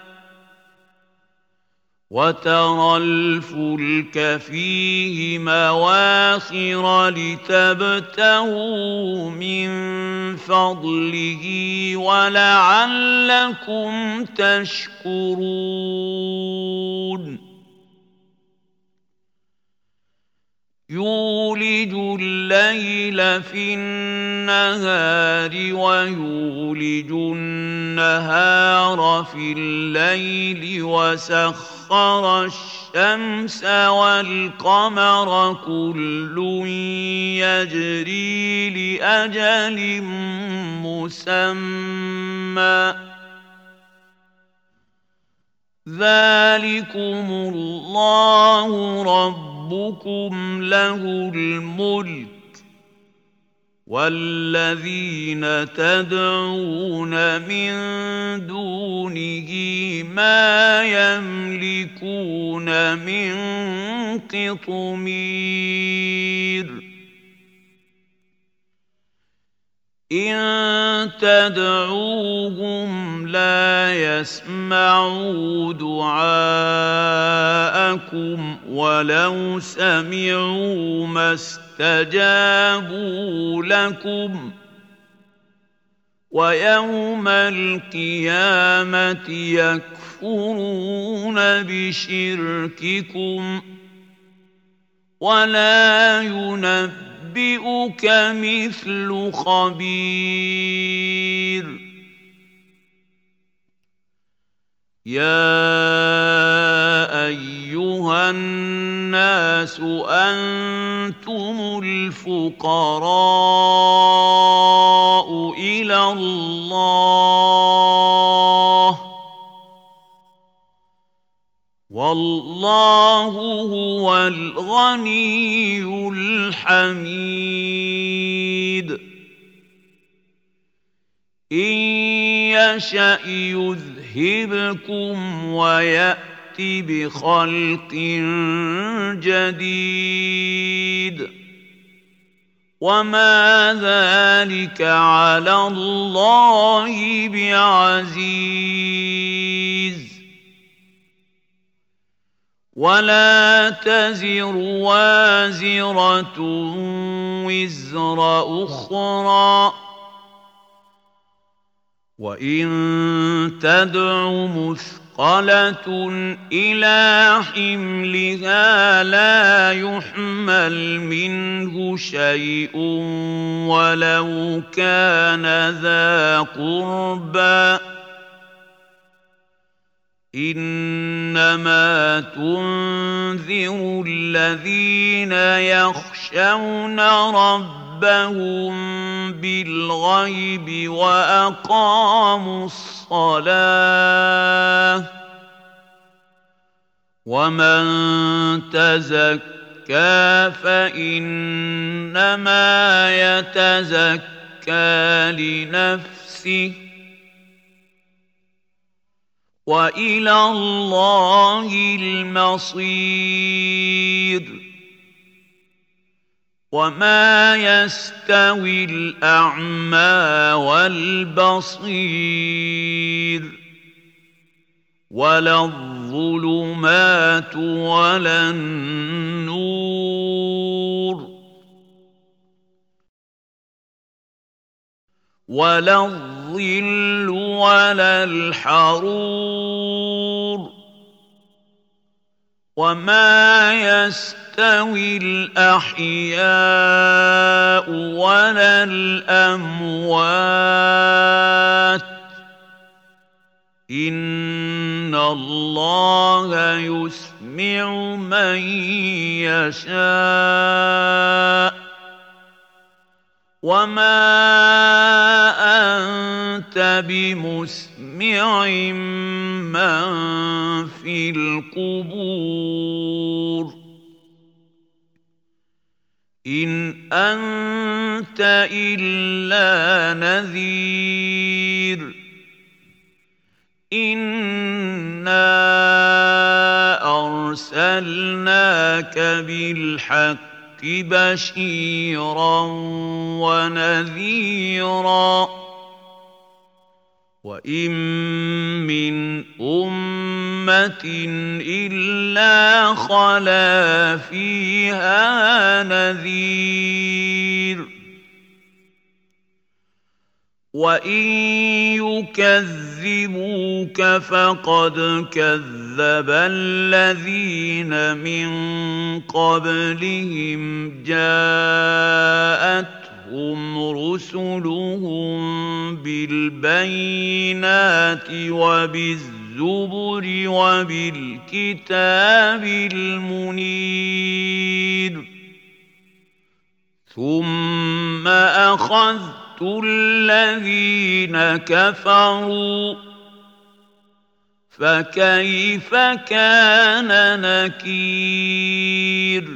Speaker 1: وترى الفلك فيه مواخر لتبتغوا من فضله ولعلكم تشكرون يولج الليل في النهار ويولج النهار في الليل وسخر الشمس والقمر كل يجري لأجل مسمى ذلكم الله ربكم له الملك والذين تدعون من دونه ما يملكون من قطمير إن تدعوهم لا يسمعوا دعاءكم ولو سمعوا ما استجابوا لكم ويوم القيامة يكفرون بشرككم ولا ينبئون ينبئك مثل خبير يا أيها الناس أنتم الفقراء إلى الله والله هو الغني الحميد إن يشأ يذهبكم ويأت بخلق جديد وما ذلك على الله بعزيز ولا تزر وازرة وزر أخرى وإن تدع مثقلة إلى حملها لا يحمل منه شيء ولو كان ذا قربى إنما تنذر الذين يخشون ربهم بالغيب وأقاموا الصلاة ومن تزكى فإنما يتزكى لنفسه وإلى الله المصير وما يستوي الأعمى والبصير ولا الظلمات ولا النور ولا الظل ولا الحرور وما يستوي الأحياء ولا الأموات إن الله يسمع من يشاء وما أنت بمسمع من في القبور إن أنت إلا نذير إنا أرسلناك بالحق بشيرا ونذيرا وإن من أمة إلا خلا فيها نذير وإن يكذبوك فقد كذب الذين من قبلهم جاءتهم رسلهم بالبينات وبالزبر وبالكتاب المنير ثم أخذت الذين كفروا فكيف كان نكير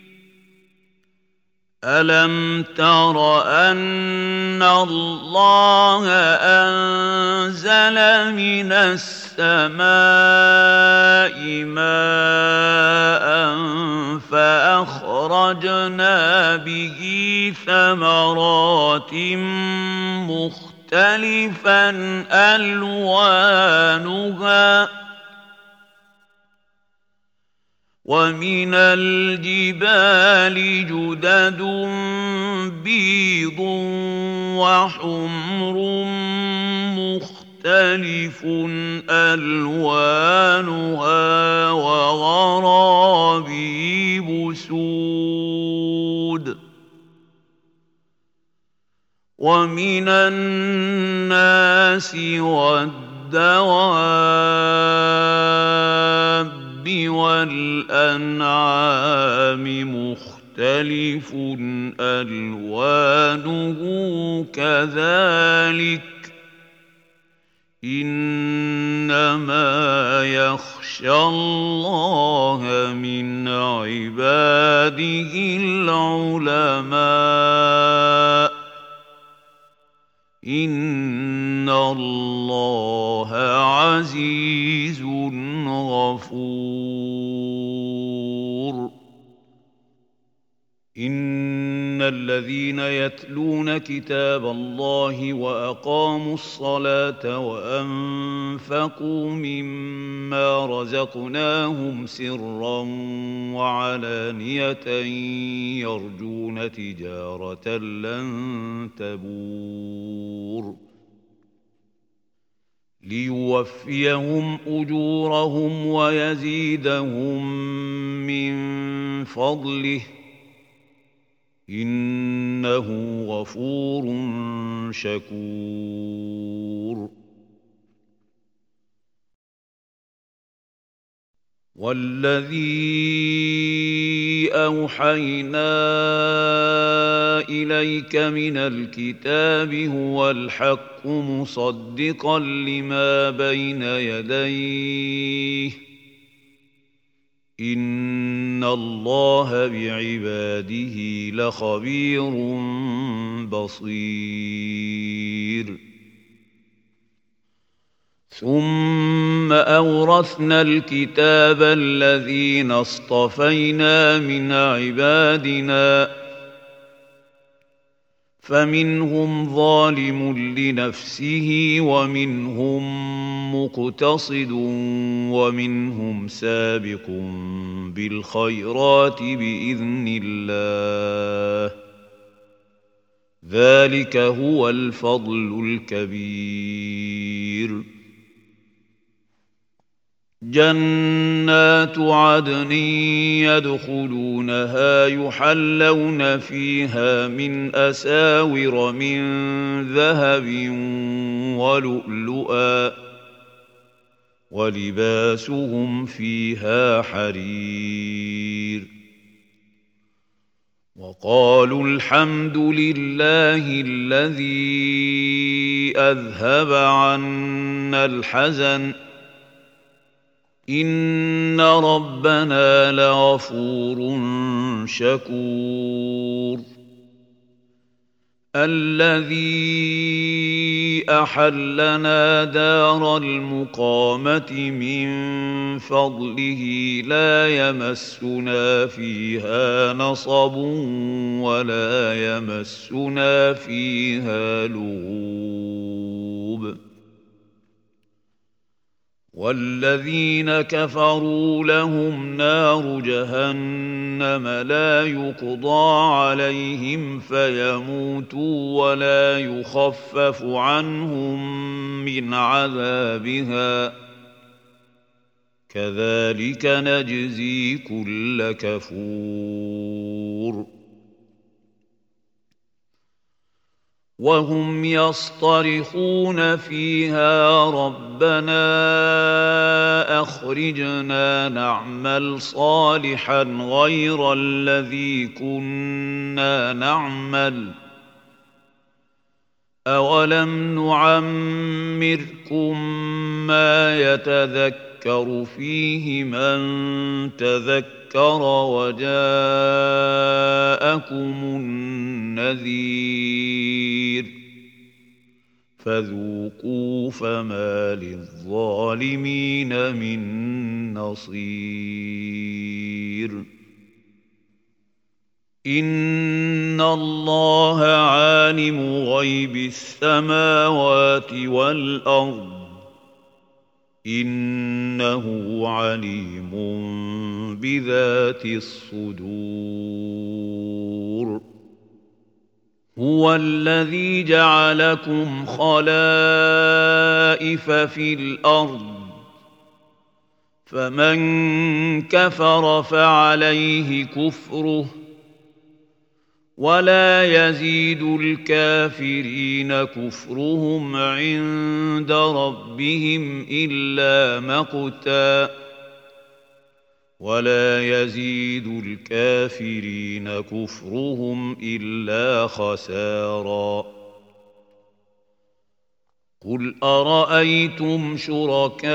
Speaker 1: ألم تر أن الله أنزل من السماء ماء فأخرجنا به ثمرات مختلفا ألوانها ومن الجبال جدد بيض وحمر مختلف ألوانها وغرابيب سود ومن الناس والدواب والأنعام مختلف ألوانه كذلك إنما يخشى الله من عباده العلماء إن الله عزيز غفور إن الذين يتلون كتاب الله وأقاموا الصلاة وأنفقوا مما رزقناهم سرا وعلانية يرجون تجارة لن تبور ليوفيهم أجورهم ويزيدهم من فضله إنه غفور شكور والذي أوحينا إليك من الكتاب هو الحق مصدقا لما بين يديه إن الله بعباده لخبير بصير ثم أورثنا الكتاب الذين اصطفينا من عبادنا فمنهم ظالم لنفسه ومنهم مقتصد ومنهم سابق بالخيرات بإذن الله ذلك هو الفضل الكبير جنات عدن يدخلونها يحلون فيها من أساور من ذهب ولؤلؤا ولباسهم فيها حرير وقالوا الحمد لله الذي أذهب عنا الحزن إن ربنا لغفور شكور الذي أحلنا دار المقامة من فضله لا يمسنا فيها نصب ولا يمسنا فيها لغوب والذين كفروا لهم نار جهنم لا يقضى عليهم فيموتوا ولا يخفف عنهم من عذابها كذلك نجزي كل كفور وهم يصطرخون فيها ربنا أخرجنا نعمل صالحا غير الذي كنا نعمل أولم نعمركم ما يتذكر فيه من تذكر وجاءكم النذير فذوقوا فما للظالمين من نصير إن الله عالم غيب السماوات والأرض إنه عليم بذات الصدور هو الذي جعلكم خلائف في الأرض فمن كفر فعليه كفره ولا يزيد الكافرين كفرهم عند ربهم إلا مقتا ولا يزيد الكافرين كفرهم إلا خسارا قل أرأيتم شركاءكم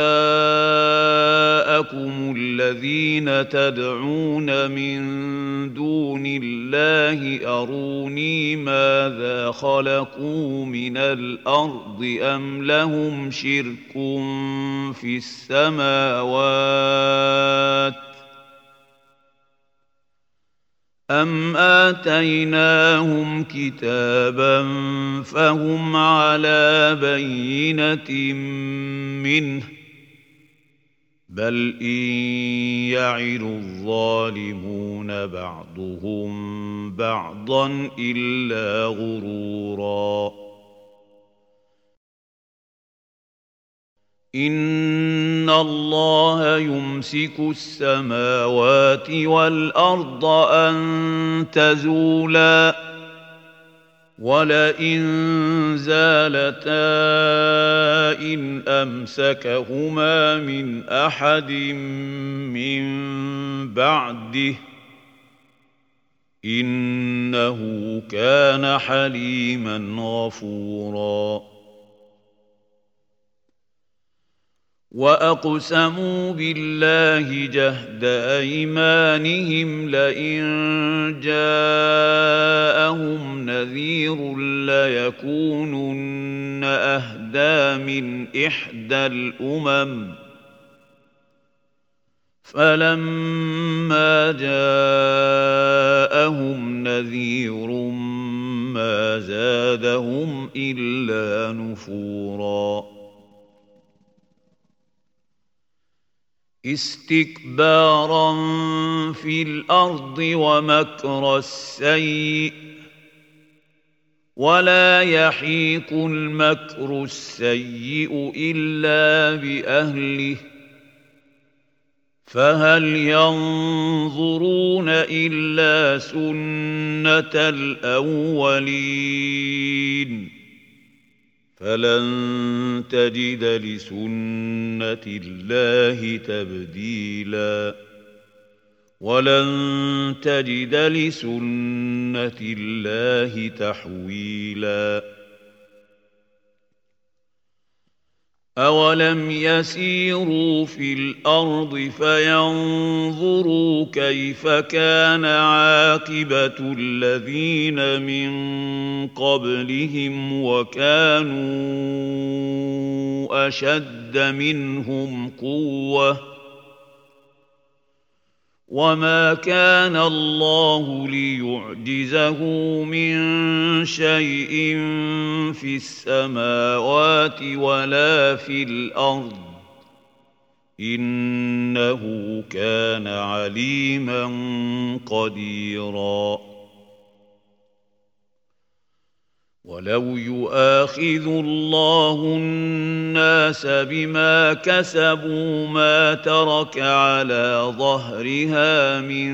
Speaker 1: الذين تدعون من دون الله أروني ماذا خلقوا من الأرض أم لهم شرك في السماوات أم آتيناهم كتابا فهم على بينة منه بل إن يعد الظالمون بعضهم بعضا إلا غرورا إن الله يمسك السماوات والأرض أن تزولا ولئن زالتا إن أمسكهما من أحد من بعده إنه كان حليما غفورا وأقسموا بالله جهد أيمانهم لئن جاءهم نذير ليكونن أهدى من إحدى الأمم فلما جاءهم نذير ما زادهم إلا نفورا استكبارا في الأرض ومكر السيء ولا يحيق المكر السيء إلا بأهله فهل ينظرون إلا سنة الأولين فلن تجد لسنة الله تبديلا ولن تجد لسنة الله تحويلا أَوَلَمْ يَسِيرُوا فِي الْأَرْضِ فَيَنظُرُوا كَيْفَ كَانَ عَاقِبَةُ الَّذِينَ مِن قَبْلِهِمْ وَكَانُوا أَشَدَّ مِنْهُمْ قُوَّةً وَمَا كَانَ اللَّهُ لِيُعْجِزَهُ مِن شَيْءٍ فِي السَّمَاوَاتِ وَلَا فِي الْأَرْضِ ۚ إِنَّهُ كَانَ عَلِيمًا قَدِيرًا. وَلَوْ يُؤَاخِذُ اللَّهُ النَّاسَ بِمَا كَسَبُوا مَا تَرَكَ عَلَىٰ ظَهْرِهَا مِن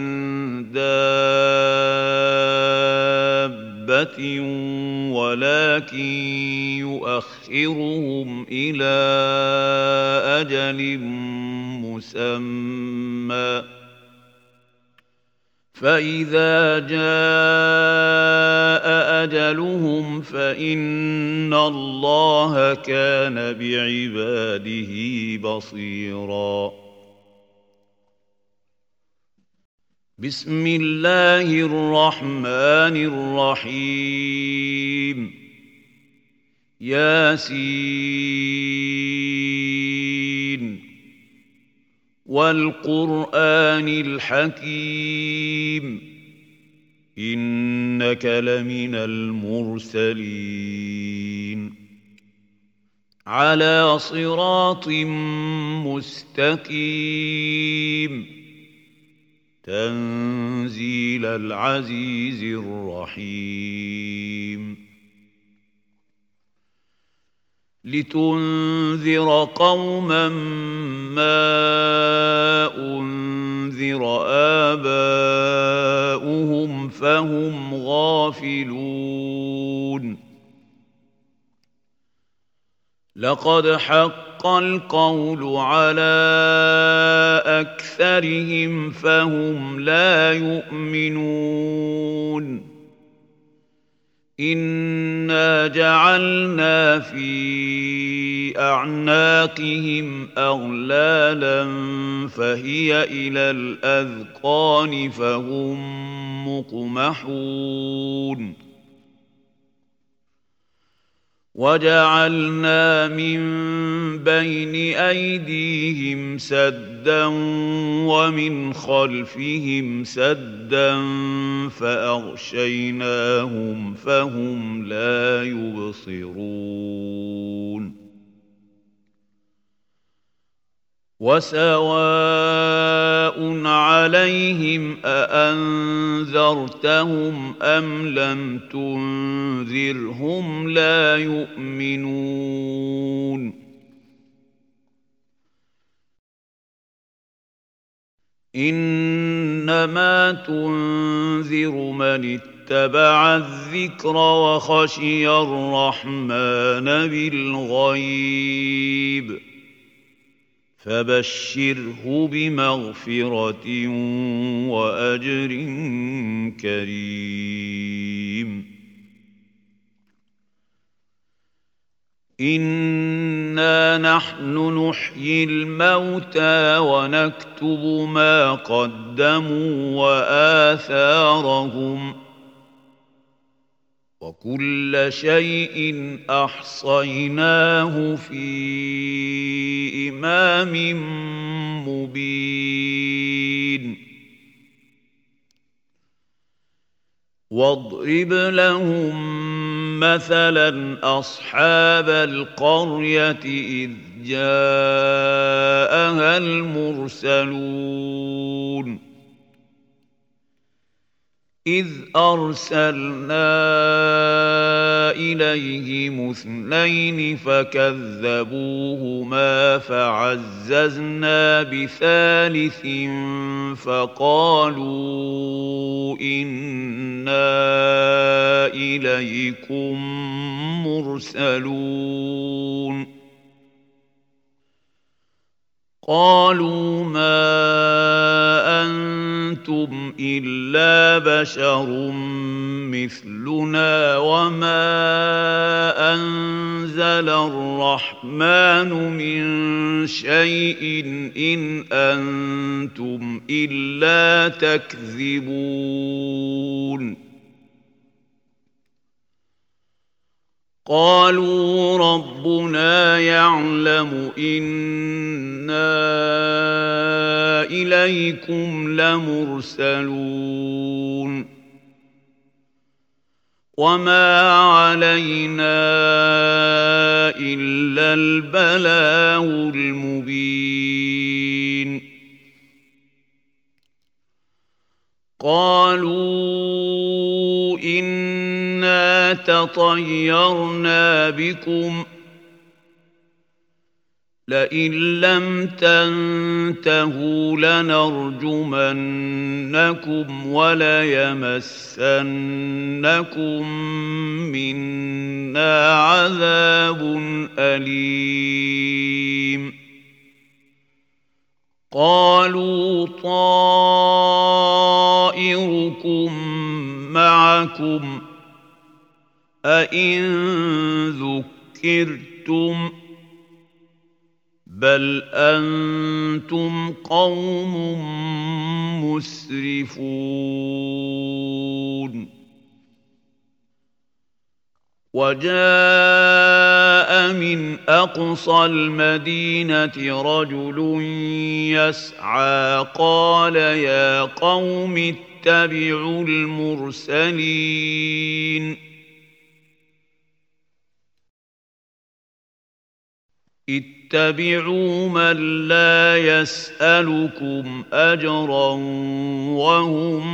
Speaker 1: دَابَّةٍ وَلَٰكِن يُؤَخِّرُهُمْ إِلَىٰ أَجَلٍ مُّسَمًّى ۖ فَإِذَا جَاءَ أَجَلُهُمْ فَإِنَّ اللَّهَ كَانَ بِعِبَادِهِ بَصِيرًا. بسم الله الرحمن الرحيم. ياسين والقرآن الحكيم إنك لمن المرسلين على صراط مستقيم تنزيل العزيز الرحيم لتنذر قوما ما أنذر آباؤهم فهم غافلون لقد حق القول على أكثرهم فهم لا يؤمنون إنا جعلنا في أعناقهم أغلالا فهي إلى الأذقان فهم مقمحون وجعلنا من بين أيديهم سدا ومن خلفهم سدا فأغشيناهم فهم لا يبصرون وسواء عليهم أأنذرتهم أم لم تنذرهم لا يؤمنون إنما تنذر من اتبع الذكر وخشي الرحمن بالغيب فبشره بمغفرة وأجر كريم إنا نحن نحيي الموتى ونكتب ما قدموا وآثارهم وكل شيء أحصيناه في إمام مبين واضرب لهم مثلا أصحاب القرية إذ جاءها المرسلون إذ أرسلنا إليهم اثنين فكذبوهما فعززنا بثالث فقالوا إنا إليكم مرسلون قالوا ما أنتم إلا بشر مثلنا وما أنزل تنزل الرحمن من شيء إن أنتم إلا تكذبون قالوا ربنا يعلم إنا إليكم لمرسلون وما علينا إلا البلاغ المبين قالوا إنا تطيرنا بكم لئن لم تنتهوا لنرجمنكم وليمسنكم منا عذاب أليم قالوا طائركم معكم أئن ذكرتم بل أنتم قوم مسرفون وجاء من أقصى المدينة رجل يسعى قال يا قوم اتبعوا المرسلين اتبعوا من لا يسألكم أجرا وهم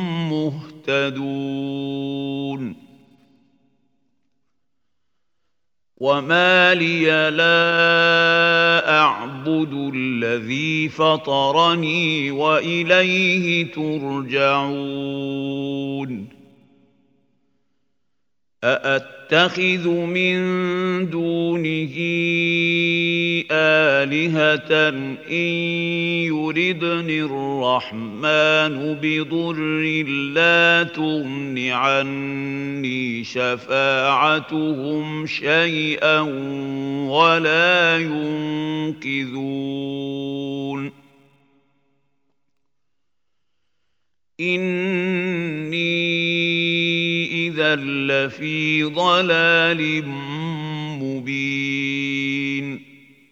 Speaker 1: مهتدون وما لي لا أعبد الذي فطرني وإليه ترجعون أأتخذ من دونه آلهة إن يردني الرحمن بضر لا تغن عني شفاعتهم شيئا ولا ينقذون إني إذا لفي ضلال مبين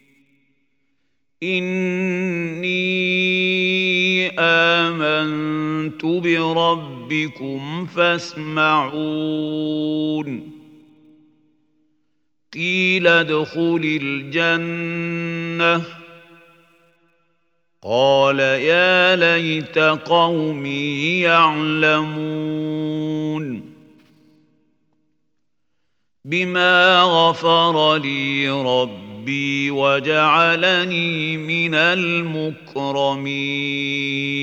Speaker 1: إني آمنت بربكم فاسمعون قيل ادخل الجنة قال يا ليت قومي يعلمون بما غفر لي ربي وجعلني من المكرمين